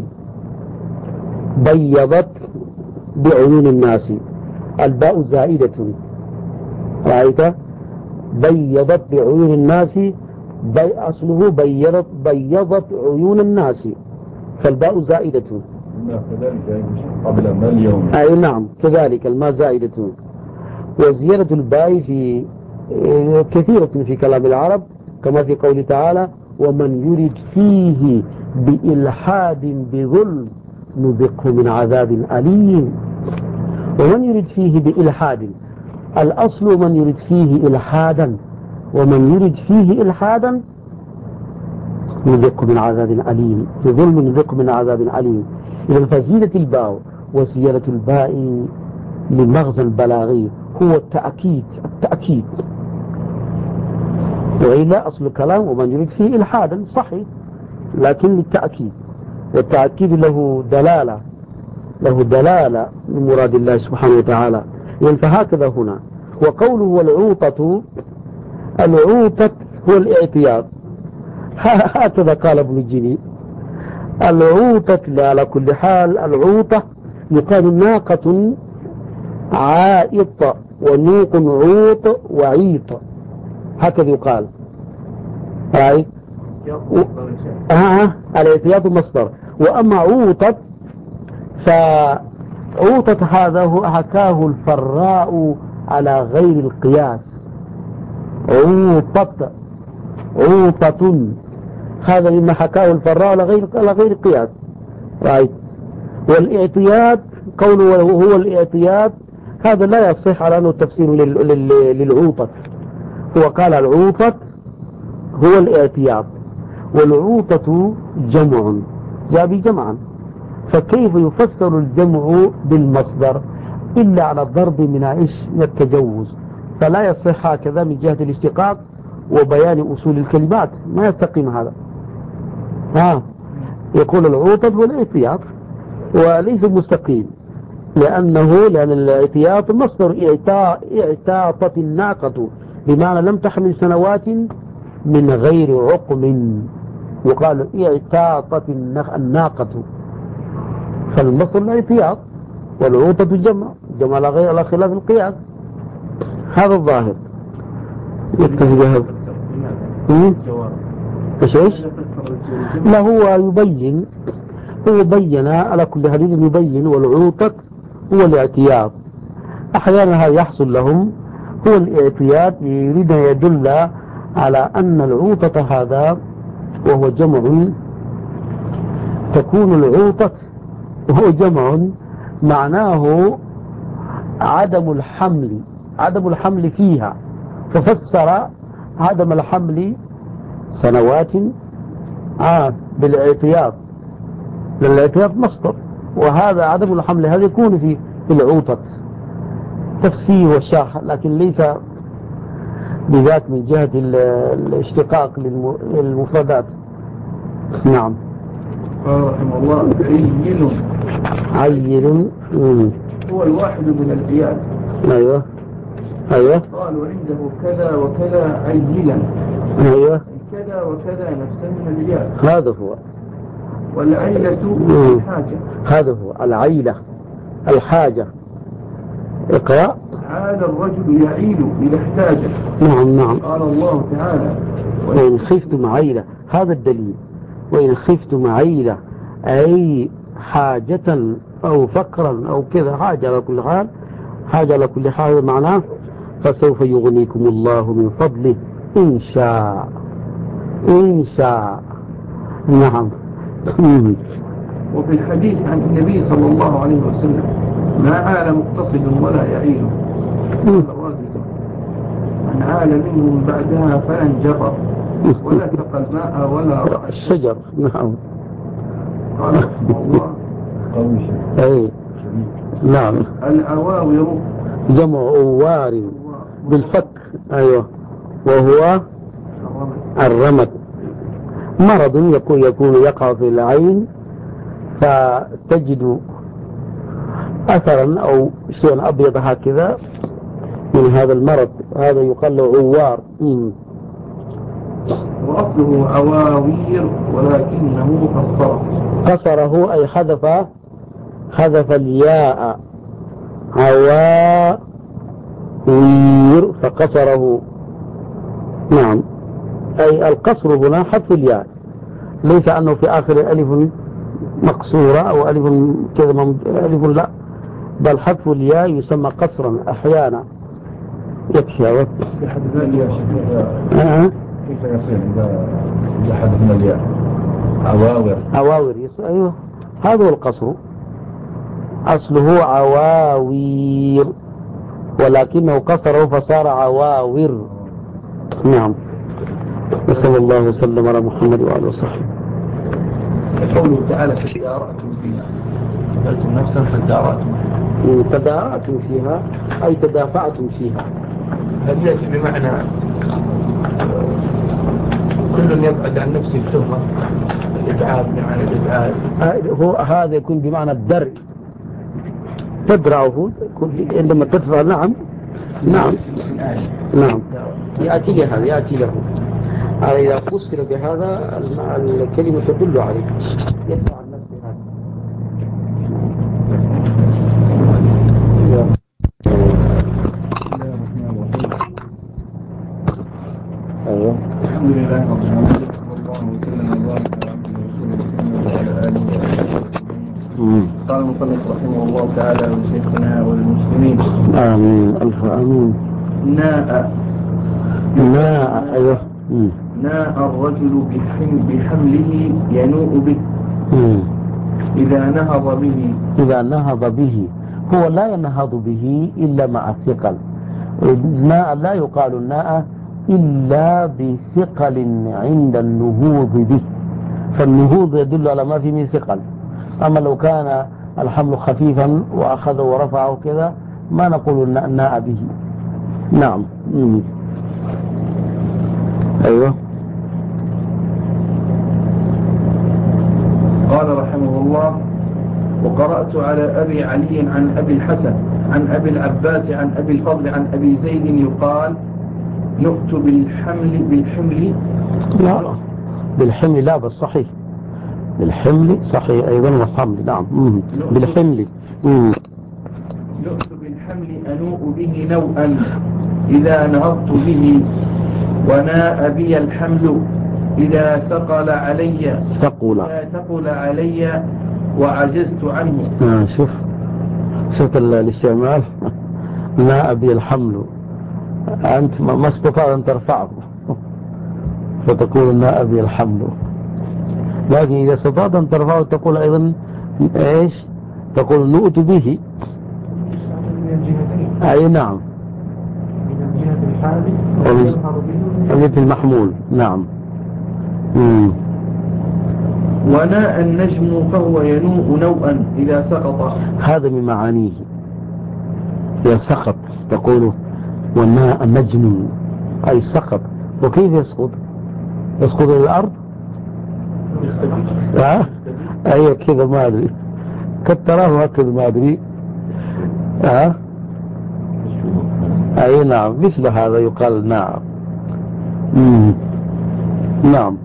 Speaker 1: بيضت بعيون الناس، الباء زائدة، رأيت؟ بيضت بعيون الناس، أصله بيضت عيون الناس، فالباء زائدة.
Speaker 2: كذلك قبل ما اليوم.
Speaker 1: أي نعم، كذلك الماء زائدة. وزيادة الباء في كثيرة في كلام العرب، كما في قول تعالى: ومن يرد فيه بإلحاد بظلم نذقه من عذاب أليم. ومن يرد فيه بإلحاد، الأصل من يرد فيه إلحادا، ومن يرد فيه إلحادا نذقه من عذاب أليم، بظلم نذقه من عذاب أليم. إذا فزيادة الباء وزيادة الباء لمغزى البلاغي هو التأكيد. وإلا أصل الكلام ومن يريد فيه إلحادا صحيح، لكن للتأكيد، والتأكيد له دلالة من مراد الله سبحانه وتعالى. يعني فهكذا هنا. وقوله والعوطة، العوطة هو الاعتياض، هكذا قال ابن الجني. العوطة على كل حال، العوطة يقال ناقة عائط، ونوق عوط وعيط، هكذا يقال. رأيت؟ الاعتياض مصدر. وأما عوطة فعوطة هذا هو حكاه الفراء على غير القياس. عوطة هذا مما حكاه الفراء على غير القياس. رأيت؟ والاعتياد قوله هو الاعتياد، هذا لا يصح على أنه تفسير للعوطة. هو قال العوطة هو الاعتياد، والعوطة جمع جاء بجمعا، فكيف يفسر الجمع بالمصدر إلا على الضرب من التجوز؟ فلا يصح هكذا من جهة الاشتقاق وبيان أصول الكلمات، ما يستقيم هذا. يقول العوطة والاعتياد وليس مستقيم، لأن الاعتياد مصدر اعتاطت الناقة، بمعنى لم تحمل سنوات من غير عقم، يقال اعتاطت الناقة، فالمصدر الاعتياد، والعوطة جمع على خلاف القياس. هذا الظاهر. يكتفي بهذا. ايش؟ لا، هو بين على كل حديث يبين. والعوطة هو الاعتياد. أحيانا هذا يحصل لهم، هو الاعتياد يريد أن يدل على أن العوطة هذا وهو جمع، تكون العوطة وهو جمع معناه عدم الحمل فيها، ففسر عدم الحمل سنوات بالاعتياد، لأن الاعتياد مصدر، وهذا عدم الحمل هذا يكون في العوطة تفسير والشرح، لكن ليس بذات من جهة الاشتقاق للمفردات. نعم.
Speaker 3: قال رحمه الله:
Speaker 1: عيل
Speaker 3: هو الواحد من العيال.
Speaker 1: أيوه. أيوة.
Speaker 3: قال وعنده كذا وكذا عيلا.
Speaker 1: أيوة.
Speaker 3: كذا وكذا نفسا من الياء.
Speaker 1: هذا هو.
Speaker 3: والعيلة الحاجة.
Speaker 1: هذا هو العيلة الحاجة. اقرأ.
Speaker 3: عاد الرجل يعيل إذا احتاج.
Speaker 1: نعم نعم.
Speaker 3: قال الله تعالى
Speaker 1: وإن خفتم عيلة، هذا الدليل. وإن خفتم عيلة أي حاجة أو فقرا أو كذا، حاجة على كل حال، حاجة على كل حال معناه فسوف يغنيكم الله من فضله إن شاء. إن شاء. نعم.
Speaker 3: وفي الحديث عن النبي صلى الله عليه وسلم ما عال مقتصد ولا يعيل. من عال منهم بعدها فلن جبر ولا سقى الماء ولا رأى
Speaker 1: الشجر. نعم.
Speaker 3: قال رحمه الله
Speaker 1: أي نعم.
Speaker 3: العواور
Speaker 1: جمع أوار بالفك. أيوة. وهو الرمد، مرض يكون يقع في العين فتجد أثرا أو شيئا أبيض هكذا من هذا المرض، هذا يقال له عوار.
Speaker 3: وأصله عواوير ولكنه
Speaker 1: قصره أي حذف الياء، عواوير فقصره. نعم. أي القصر هنا حذف الياء، ليس أنه في آخر ألف مقصورة أو ألف كذا ألف، لا، بل حذف الياء يسمى قصرا أحيانا. يكفي.
Speaker 2: كيف يصير إذا حذفنا الياء؟
Speaker 1: عواور. أيوه، هذا هو القصر، أصله عواوير ولكنه قصره فصار عواور. نعم. وصلى الله وسلم على محمد وعلى وصحبه.
Speaker 3: قوله تعالى فدارأتم فيها، قتلتم نفسا
Speaker 1: تدارأتم فيها أي تدافعتم فيها.
Speaker 3: هل يأتي بمعنى كل يبعد عن نفسه التهمة، الإبعاد بمعنى الإبعاد؟
Speaker 1: هو هذا يكون بمعنى الدرء، تدرعه عندما تدفع. نعم نعم نعم. يأتي له إذا فسر بهذا الكلمة تدل عليه، يدفع عن نفسه هذا. أيوه.
Speaker 3: الحمد لله رب العالمين، والله وسلم وبارك على عبده ورسوله وعلى آله وصحبه. قال المصنف رحمه الله تعالى ولشيخنا وللمسلمين
Speaker 1: آمين. ألف آمين.
Speaker 3: ناء.
Speaker 1: أيوه.
Speaker 3: ناء الرجل بحمله ينوء به إذا نهض به.
Speaker 1: هو لا ينهض به إلا مع الثقل. الناء لا يقال الناء إلا بثقل عند النهوض به، فالنهوض يدل على ما فيه من ثقل. أما لو كان الحمل خفيفا وأخذ ورفعه كذا ما نقول ناء به. نعم. أيوه.
Speaker 3: قال رحمه الله وقرأت على أبي علي عن أبي الحسن عن أبي العباس عن أبي الفضل عن أبي زيد يقال نؤت بالحمل
Speaker 1: لا، بالحمل لا، بل صحيح، بالحمل صحيح أيضا، والحمل. نعم. بالحمل.
Speaker 3: نؤت بالحمل أنوء به نوءا إذا نهضت به، وناء بي الحمل إذا ثقل علي وعجزت عنه.
Speaker 1: شوف الاستعمال. ناء بي الحمل، أنت ما استطاع أن ترفعه فتقول ناء بي الحمل، لكن إذا استطعت أن ترفعه تقول أيضا إيش؟ تقول نؤت به. أي نعم، ومن المحمول. نعم.
Speaker 3: وناء النجم فهو ينوء نوءا إذا سقط.
Speaker 1: هذا من معانيه، إذا سقط تقول وناء النجم أي سقط. وكيف يسقط؟ يسقط إلى الأرض؟ أيوة كذا، ما أدري، قد تراه هكذا، ما أدري. أي نعم، مثل هذا يقال نعم. مم. نعم.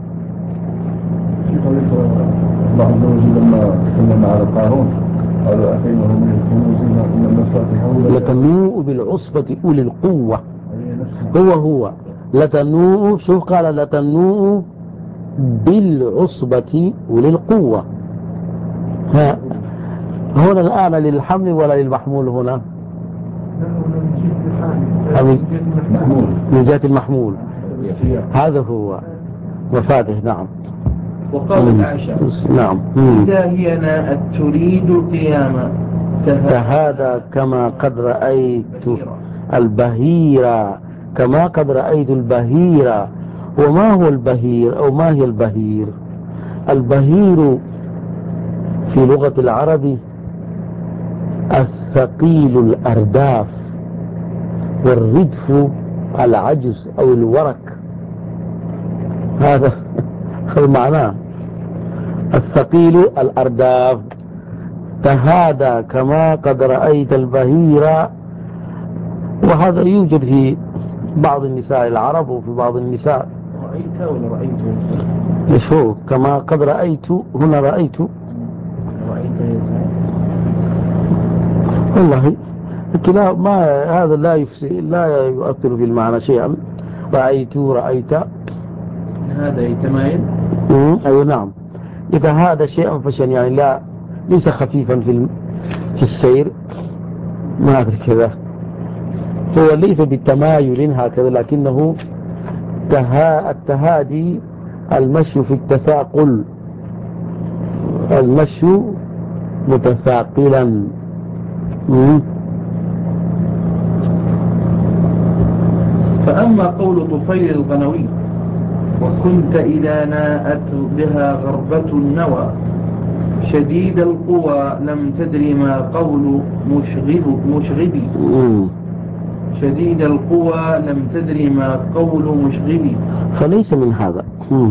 Speaker 2: في طريق الله عز وجل لما تكلم على قارون قال أتيناه من الكنوز إن مفاتحه
Speaker 1: لتنوء بالعصبة أولي القوة.
Speaker 2: نفسه.
Speaker 1: هو لتنوء، شوف قال لتنوء بالعصبة أولي القوة. ها هنا الآن للحمل ولا للمحمول هنا؟
Speaker 2: محمول
Speaker 1: من جهة المحمول. هذا هو مفاتح. نعم.
Speaker 3: وقال الأعشى
Speaker 1: نعم.
Speaker 3: إذا هي ناءت تريد القيامة
Speaker 1: فهذا كما قد رأيت البهيرة، كما قد رأيت البهيرة. وما هو البهير أو ما هي البهير؟ البهير في لغة العرب الثقيل الأرداف، والردف العجز أو الورك. هذا معناه الثقيل الأرداف. فهذا كما قد رأيت البهيرة. وهذا يوجد في بعض النساء العرب وفي بعض النساء.
Speaker 3: رأيت ولا رأيت؟
Speaker 1: ايش هو كما قد رأيت؟ هنا رأيت والله كلا ما هذا لا يؤثر في المعنى شيئا. رأيت
Speaker 3: هذا يتمايل.
Speaker 1: أيوة نعم. إذا هذا شيئا فشيئا، يعني لا ليس خفيفا في السير، ما أدري كذا. هو ليس بالتمايل هكذا، لكنه التهادي، المشي في التثاقل، المشي متثاقلا.
Speaker 3: فأما قول طفيل القنوي وكنت إذا ناءت بها غربة النوى شديد القوى لم تدري ما قول مشغبي شديد القوى لم تدري ما قول مشغبي.
Speaker 1: فليس من هذا.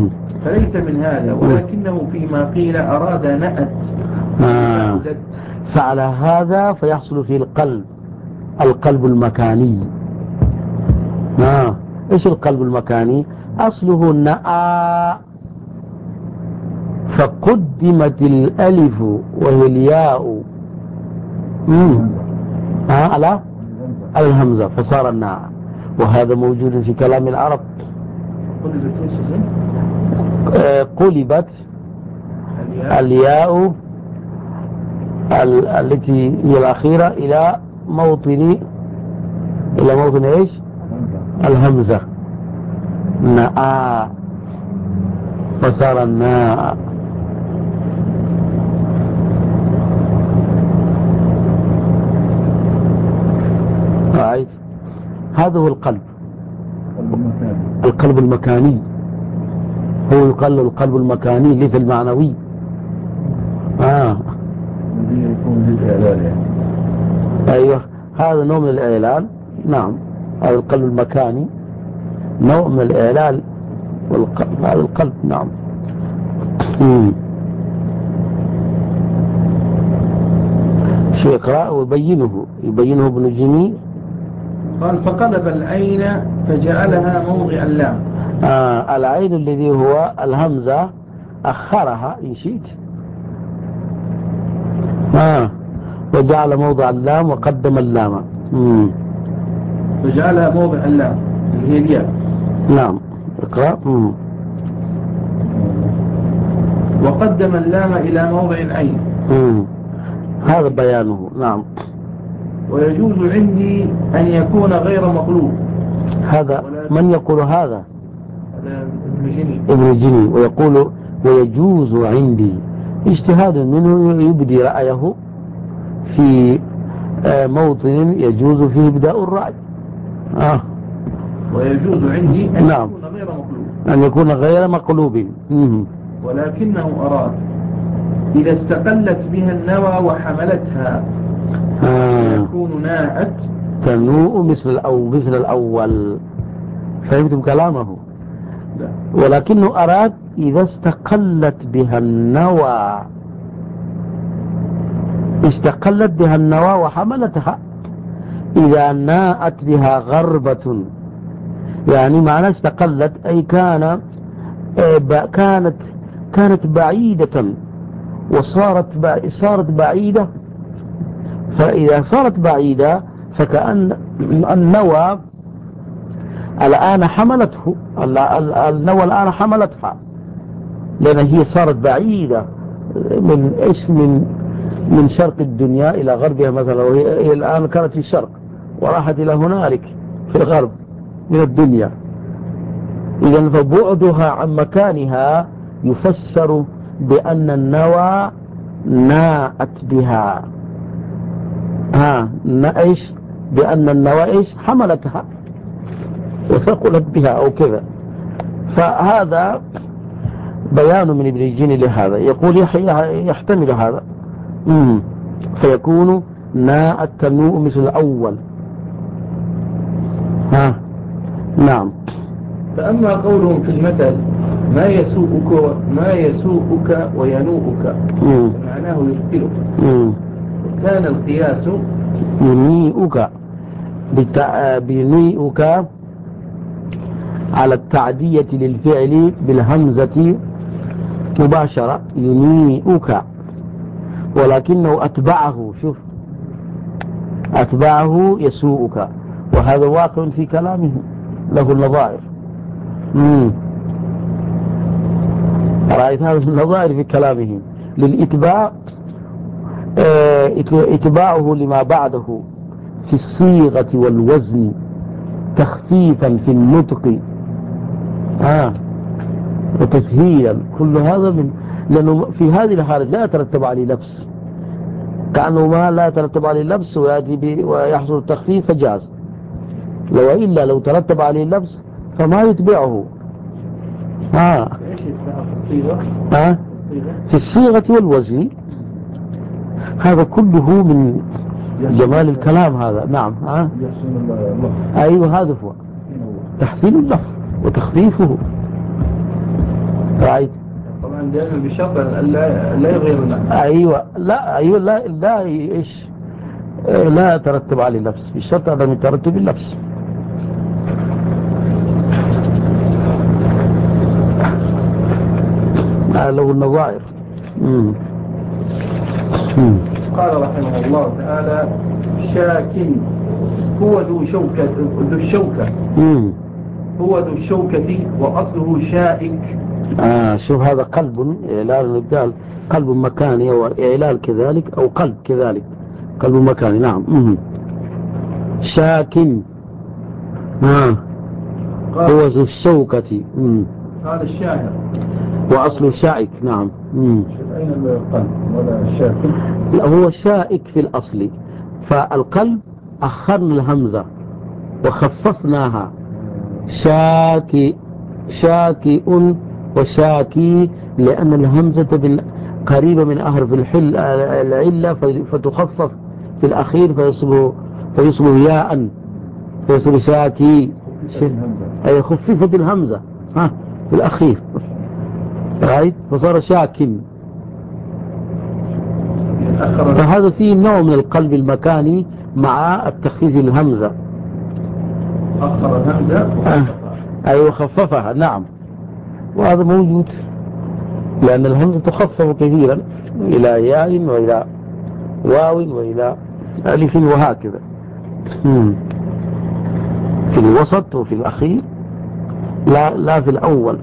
Speaker 3: ولكنه فيما قيل أراد نأت.
Speaker 1: فعلى هذا فيحصل في القلب المكاني. ايش القلب المكاني؟ اصله نأى، فقدمت الالف وهي الياء على الهمزة فصار الناء. وهذا موجود في كلام العرب. قلبت الياء التي هي الأخيرة إلى موطن إيش؟ الهمزة. ناء فصار الناء. رأيت؟ هذا هو القلب المكاني. هو يقال القلب المكاني ليس المعنوي.
Speaker 2: الذي يكون للإعلان يعني.
Speaker 1: أيوه، هذا نوع من الإعلان. نعم، هذا القلب المكاني نوع من الإعلان. هذا القلب. نعم. شو يقرأ ويبينه ابن جني.
Speaker 3: قال فقلب العين فجعلها موضع اللام.
Speaker 1: العين الذي هو الهمزة أخرها إن شئت. وجعل موضع اللام وقدم اللام.
Speaker 3: فجعلها موضع اللام اللي هي الياء.
Speaker 1: نعم. اقرأ.
Speaker 3: وقدم اللام إلى موضع العين.
Speaker 1: هذا بيانه. نعم.
Speaker 3: ويجوز عندي أن يكون غير مقلوب.
Speaker 1: هذا من يقول هذا؟
Speaker 3: ابن
Speaker 1: جني. ويقول ويجوز عندي، اجتهاد منه يبدي رأيه في موطن يجوز فيه إبداء الرأي.
Speaker 3: ويجوز عندي أن
Speaker 1: نعم.
Speaker 3: يكون غير مقلوب.
Speaker 1: أن يكون غير مقلوب.
Speaker 3: ولكنه أراد إذا استقلت بها النوى وحملتها يكون ناءت
Speaker 1: تنوء مثل الأول. فهمتم كلامه؟
Speaker 3: لا.
Speaker 1: ولكنه أراد إذا استقلت بها النوى وحملتها إذا ناءت بها غربة، يعني معنى استقلت أي كانت بعيدة صارت بعيدة. فإذا صارت بعيدة فكأن النوى الآن حملته، النوى الآن حملتها، لأن هي صارت بعيدة من شرق الدنيا إلى غربها مثلا، وهي الآن كانت في الشرق وراحت إلى هنالك في الغرب من الدنيا. إذن فبعدها عن مكانها يفسر بأن النوى ناءت بها، إيش؟ بأن النوى إيش؟ حملتها وثقلت بها أو كذا. فهذا بيان من ابن الجني لهذا، يقول يحتمل هذا. فيكون ناءت تنوء مثل الأول. نعم.
Speaker 3: فأما قولهم في المثل ما يسوءك وينوءك معناه يشكلك، كان القياس
Speaker 1: بنيئك على التعدية للفعل بالهمزة مباشرة، ينيئك، ولكنه أتبعه، شوف، أتبعه يسوءك، وهذا واقع في كلامه له النظائر. رأيت هذا النظائر في كلامه للإتباع، إتباعه لما بعده في الصيغة والوزن تخفيفا في النطق وتسهيلا، كل هذا لأنه في هذه الحالة لا يترتب عليه لبس، كأنه ما لا يترتب عليه لبس ويحصل التخفيف فجاز، لو ترتب عليه لبس فما يتبعه. في الصيغة والوزن، هذا كله من جمال الكلام هذا. نعم. أيوه، هذا هو تحسين اللفظ وتخفيفه. رأيت؟
Speaker 3: طبعا دائما بشرط لا يغير المعنى.
Speaker 1: أيوه، لا إيش، لا يترتب عليه لبس، بالشرط عدم ترتب اللبس. له النظائر.
Speaker 3: قال رحمه الله تعالى: شاك هو ذو الشوكة هو ذو الشوكة وأصله شائك.
Speaker 1: شوف، هذا قلب إعلال الإبدال، قلب مكاني أو إعلال كذلك، أو قلب كذلك، قلب مكاني. نعم. شاك هو ذو الشوكة.
Speaker 3: قال الشاعر:
Speaker 1: وأصله شائك. نعم.
Speaker 2: أين القلب ولا الشاكل؟
Speaker 1: لا، هو شائك في الأصل، فالقلب أخرنا الهمزة وخففناها، شاكئ وشاكي، لأن الهمزة قريبة من أحرف العلة فتخفف في الأخير فيصبح ياء، فيصبح شاكي. أي خففت الهمزة في الأخير، رأيت؟ فصار شاكٍ. فهذا فيه نوع من القلب المكاني مع التخفيف الهمزة.
Speaker 3: أخر الهمزة
Speaker 1: أيوة، خففها. نعم، وهذا موجود لأن الهمزة تخفف كثيرا إلى ياء وإلى واو وإلى ألف وهكذا، في الوسط وفي الأخير، لا في الأول.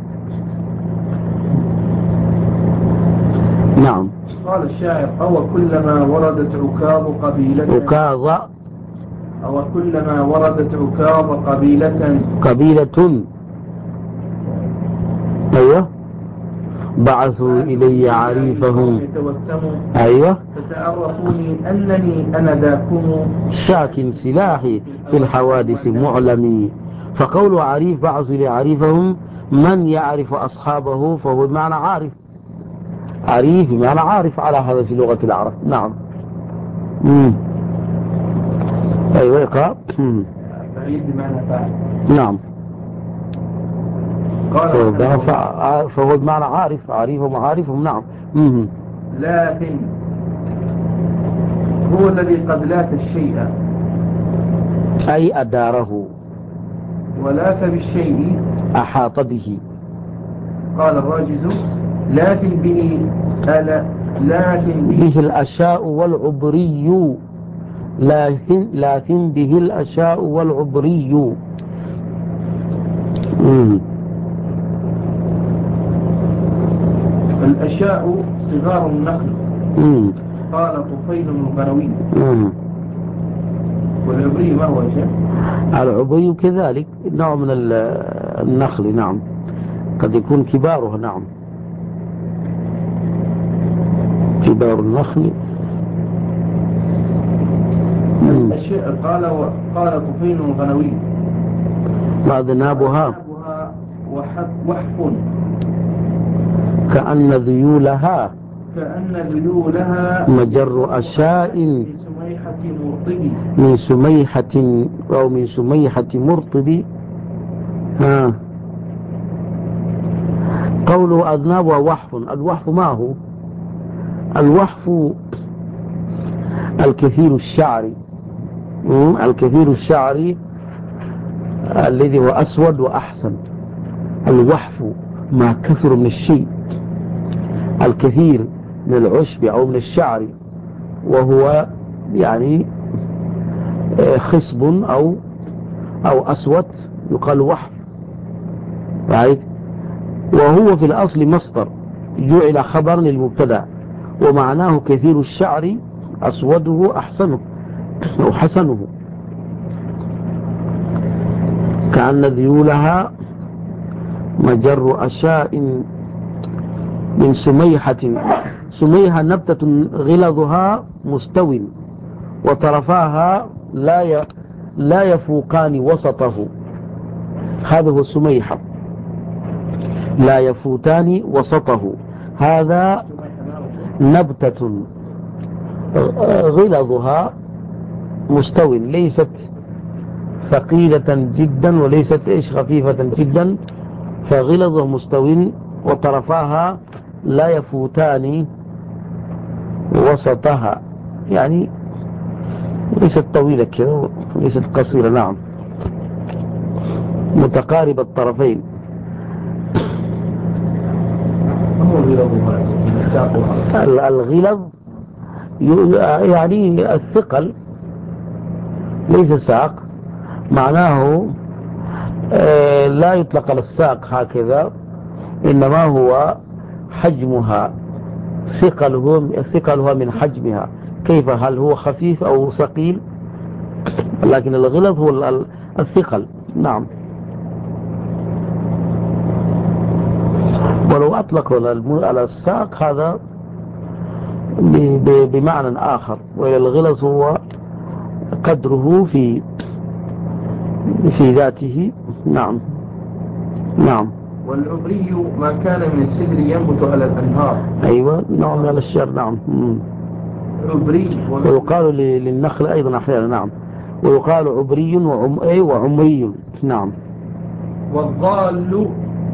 Speaker 1: نعم.
Speaker 3: قال الشاعر: أو كلما وردت عكاظ قبيلة
Speaker 1: أيوة، بعثوا إلي عريفهم، أيوة،
Speaker 3: فتعرفوني أنني أنا ذاكم،
Speaker 1: شاك سلاحي في الحوادث معلمي. فقول عريف، بعثوا إلي عريفهم، من يعرف أصحابه فهو بمعنى عارف، عريف بمعنى عارف على هذا في لغة العرب. نعم. أيوة، يقع. نعم. فهو بمعنى عارف، عريفهم وعارفهم. نعم.
Speaker 3: لكن هو الذي قد لات الشيء
Speaker 1: أي أداره،
Speaker 3: ولاث بالشيء
Speaker 1: أحاط به.
Speaker 3: قال الراجز لاث به لاث
Speaker 1: به الأشاء والعبري، لاث به الأشاء والعبري.
Speaker 3: الأشاء صغار النخل. قال طفيل الغنوي. والعبري ما هو يا شيخ؟
Speaker 1: العبري كذلك نوع من النخل، نعم، قد يكون كبارها، نعم، كبار النخل.
Speaker 3: قال طفيل الغنوي
Speaker 1: وأذنابها
Speaker 3: وحف
Speaker 1: كأن ذيولها مجر أشاء من سميحة أو من سميحة مرطب. قوله أذنابها وحف، الوحف ما هو؟ الوحف الكثير الشعري، الكثير الشعري الذي هو أسود وأحسن. الوحف ما كثر من الشيء الكثير من العشب أو من الشعر، وهو يعني خصب أو أسود، يقال وحف. وهو في الأصل مصدر جعل خبر للمبتدا، ومعناه كثير الشعر أسوده أحسنه أو حسنه. كأن ذيولها مجر أشاء من سميحة. سميحة نبتة غلظها مستو وطرفاها لا يفوقان وسطه، هذا هو سميحة، لا يفوتان وسطه. هذا نبتة غلظها مستو، ليست ثقيلة جدا وليست خفيفة جدا، فغلظها مستو وطرفاها لا يفوتان وسطها، يعني ليست طويلة كده ليست قصيرة، نعم، متقارب الطرفين. الغلظ يعني الثقل، ليس الساق، معناه لا يطلق على الساق هكذا، إنما هو حجمها، ثقلها من حجمها، كيف، هل هو خفيف أو ثقيل، لكن الغلظ هو الثقل، نعم. ولو أطلقوا على الساق هذا بمعنى آخر، والغلظ هو قدره في ذاته، نعم نعم.
Speaker 3: والعبري ما كان من السدر ينبت على الأنهار.
Speaker 1: أيوة، نوع من الشجر، نعم.
Speaker 3: عبري
Speaker 1: ويقال للنخل أيضا أحيانا، نعم، ويقال عبري وعمري، نعم.
Speaker 3: والضال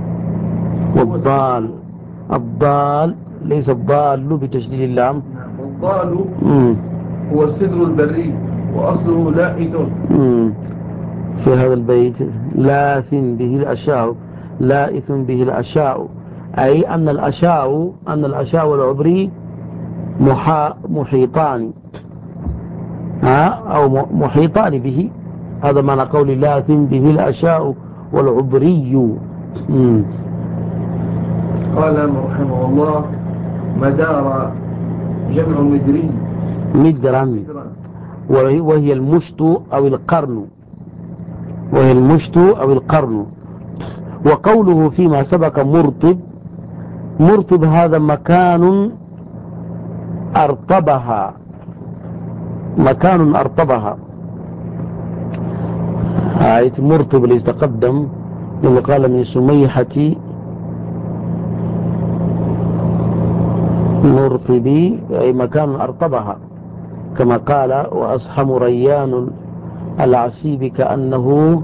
Speaker 1: الضال ليس الضال بتشديد اللام.
Speaker 3: والضال هو السدر البري وأصله لائث.
Speaker 1: في هذا البيت لاث به الأشاء، لائث به الأشاء، أي أن الأشاء والعبري محيطان، أو محيطان به. هذا معنى قول لاث به الأشاء والعبري.
Speaker 3: قال رحمه الله مدار جمع مدري،
Speaker 1: مدرا، وهي المشط أو القرن. وقوله فيما سبق مرطب هذا مكان أرطبها، آية مرطب اللي تقدم لما قال من سميحة مرطبي، أي مكان أرطبها، كما قال وأصحم ريان العسيب كأنه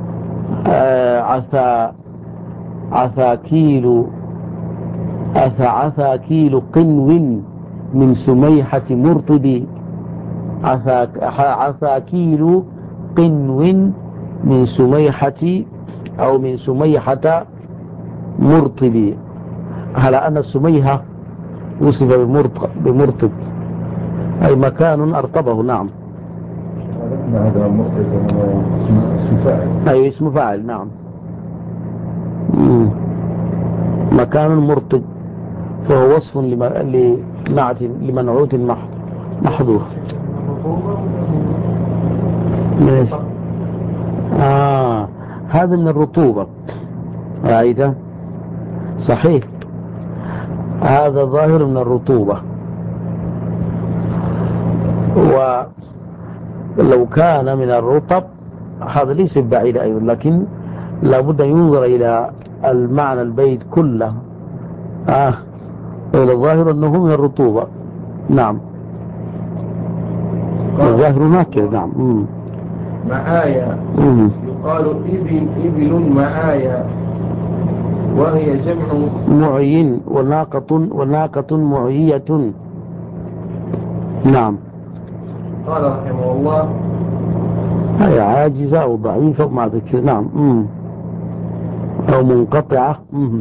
Speaker 1: عثاكيل قنو من سميحة مرطب. عثاكيل قنو من سميحة أو من سميحة مرطب. على أن السميحة وصف بمرطب أي مكان أرطبه. نعم.
Speaker 2: هذا مرطب اسم فاعل.
Speaker 1: أي اسم فاعل. نعم. مكان مرطب فهو وصف لمنعوت محذوف. ماشي. هذا من الرطوبة. رأيته صحيح. هذا ظاهر من الرطوبة. ولو كان من الرطب هذا ليس بعيد أيضا، لكن لابد أن ينظر إلى المعنى البيت كله. الظاهر أنه من الرطوبة. نعم. الظاهر ناكر. نعم.
Speaker 3: معايا يقال إبل معايا وهي جمع
Speaker 1: معين وناقة معية. نعم.
Speaker 3: قال رحمه الله
Speaker 1: هي عاجزة أو ضعيفة مع ذكر. نعم. أو منقطعة.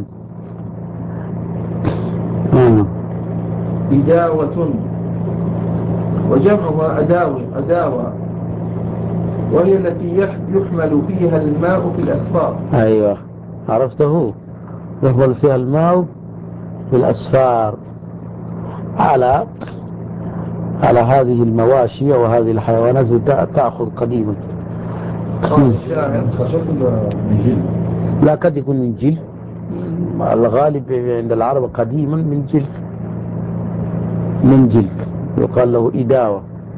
Speaker 3: إداوة وجمعها أداوة وهي التي يحمل فيها الماء في الأسفار.
Speaker 1: أيوة عرفته. يحمل فيها الماء في الأسفار على هذه المواشي وهذه الحيوانات تأخذ قديما. لا قد يكون من جلد. الغالب عند العرب قديما من جلد يقال له إداوة.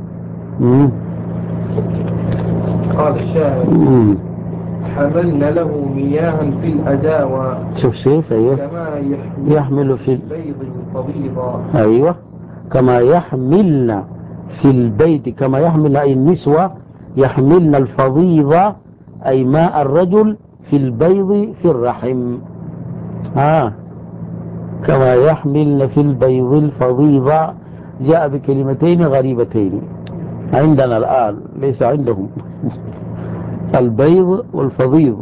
Speaker 3: قال الشاعر حملنا له مياها في الأداوة.
Speaker 1: شوف. أيوة.
Speaker 3: كما
Speaker 1: يحمل في
Speaker 3: البيض الفضيضة.
Speaker 1: أيوة. كما يحملنا في البيت، كما يحمل أي النسوة يحملنا الفضيضة أي ماء الرجل في البيض في الرحم. كما يحملنا في البيض الفضيضة جاء بكلمتين غريبتين عندنا الآن ليس عندهم. البيض والفضيض.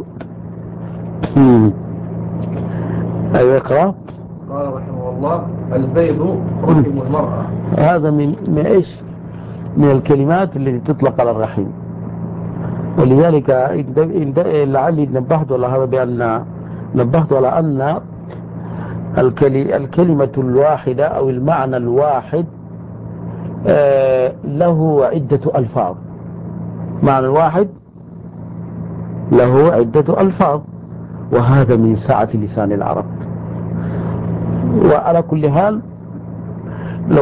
Speaker 1: أيوة اقرأ.
Speaker 3: قال رحمه الله البيض رحم المرأة.
Speaker 1: هذا من إيش؟ من الكلمات التي تطلق على الرحم. ولذلك لعلي نبهت على هذا بأن نبهت على أن الكلمة الواحدة أو المعنى الواحد له عدة ألفاظ. معنى الواحد له عدة ألفاظ، وهذا من سعة لسان العرب. وعلى كل حال لو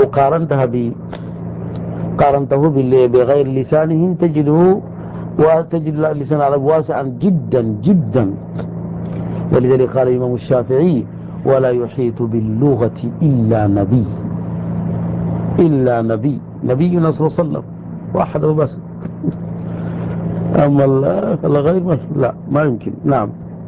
Speaker 1: قارنته بغير لسانهم تجد لسان العرب واسعا جدا جدا. ولذلك قال الإمام الشافعي ولا يحيط باللغة إلا نبينا صلى الله عليه وسلم وحده بس. أما الغير لا ما يمكن. نعم.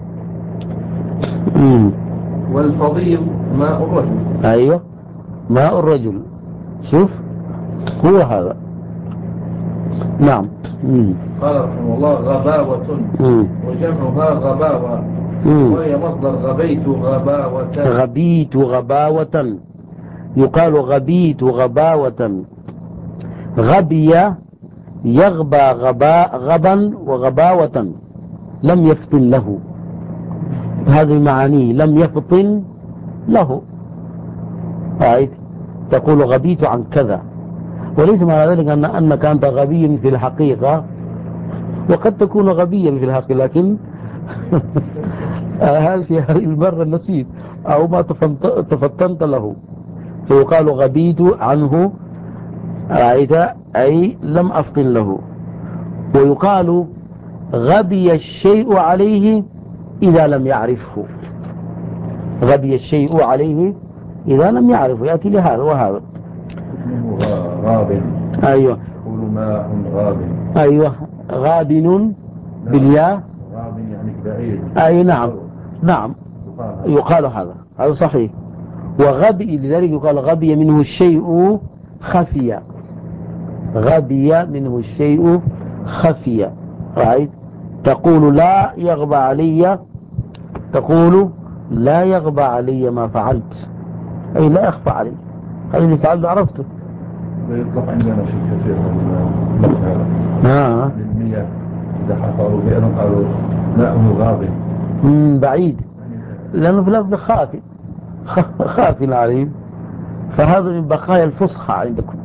Speaker 3: والفضيل ماء الرجل.
Speaker 1: أيوة ماء الرجل. شوف هو هذا. نعم.
Speaker 3: قال رحمه الله غباوة وجمعها غباوة وهي مصدر غبيت غباوة.
Speaker 1: يقال غبيت غباوة. غبي يغبى غبا وغباوة لم يفطن له. هذه معانيه لم يفطن له. رأيت تقول غبيت عن كذا، وليس معنى ذلك أنك أنت غبي في الحقيقة، وقد تكون غبيا في الحقيقة لكن هذه المرة نسيت أو ما تفطنت له، فيقال غبيت عنه. رأيت أي لم أفطن له. ويقال غبي الشيء عليه إذا لم يعرفه. غبي الشيء عليه إذا لم يعرفه. يأتي لهذا وهذا.
Speaker 2: غاب.
Speaker 1: أيوة.
Speaker 2: يقول ماء غاب.
Speaker 1: أيوة غابن بالياء.
Speaker 2: غاب يعني بعيد.
Speaker 1: أي نعم يقال هذا صحيح. وغبي لذلك يقال غبي منه الشيء خفيا. غبي منه الشيء خفيا. رأيت تقول لا يغبى علي، تقول لا يغبى علي ما فعلت، أي لا يخفى علي، هذا اللي فعلت عرفته.
Speaker 2: يطلق عندنا شيء كثير من المياه للمياه، إذا حفروا بئرا قالوا ماءه غاضب.
Speaker 1: بعيد، لأنه في الأصل خافي خافي العليم، فهذا من بقايا الفصحى عندكم.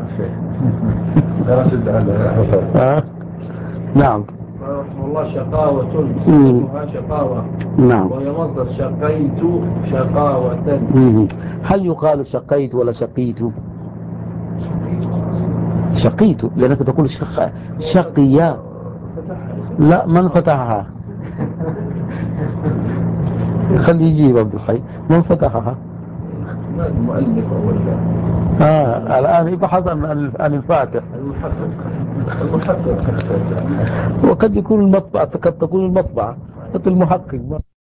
Speaker 2: لا شد على
Speaker 1: نعم.
Speaker 3: رحمه الله شقاوة اسمها شقاوة،
Speaker 1: نعم،
Speaker 3: وهي مصدر شقيت شقاوة.
Speaker 1: هل يقال شقيت ولا شقيت؟ شقيت لأنك تقول شقيا. لا، من فتحها؟ خلي يجيب عبد الحي، من فتحها؟
Speaker 3: المؤلف ولا
Speaker 1: الآن يبحث عن الفاتح.
Speaker 3: المحقق
Speaker 1: وقد يكون المطبعة، قد تكون المطبعة، المحقق.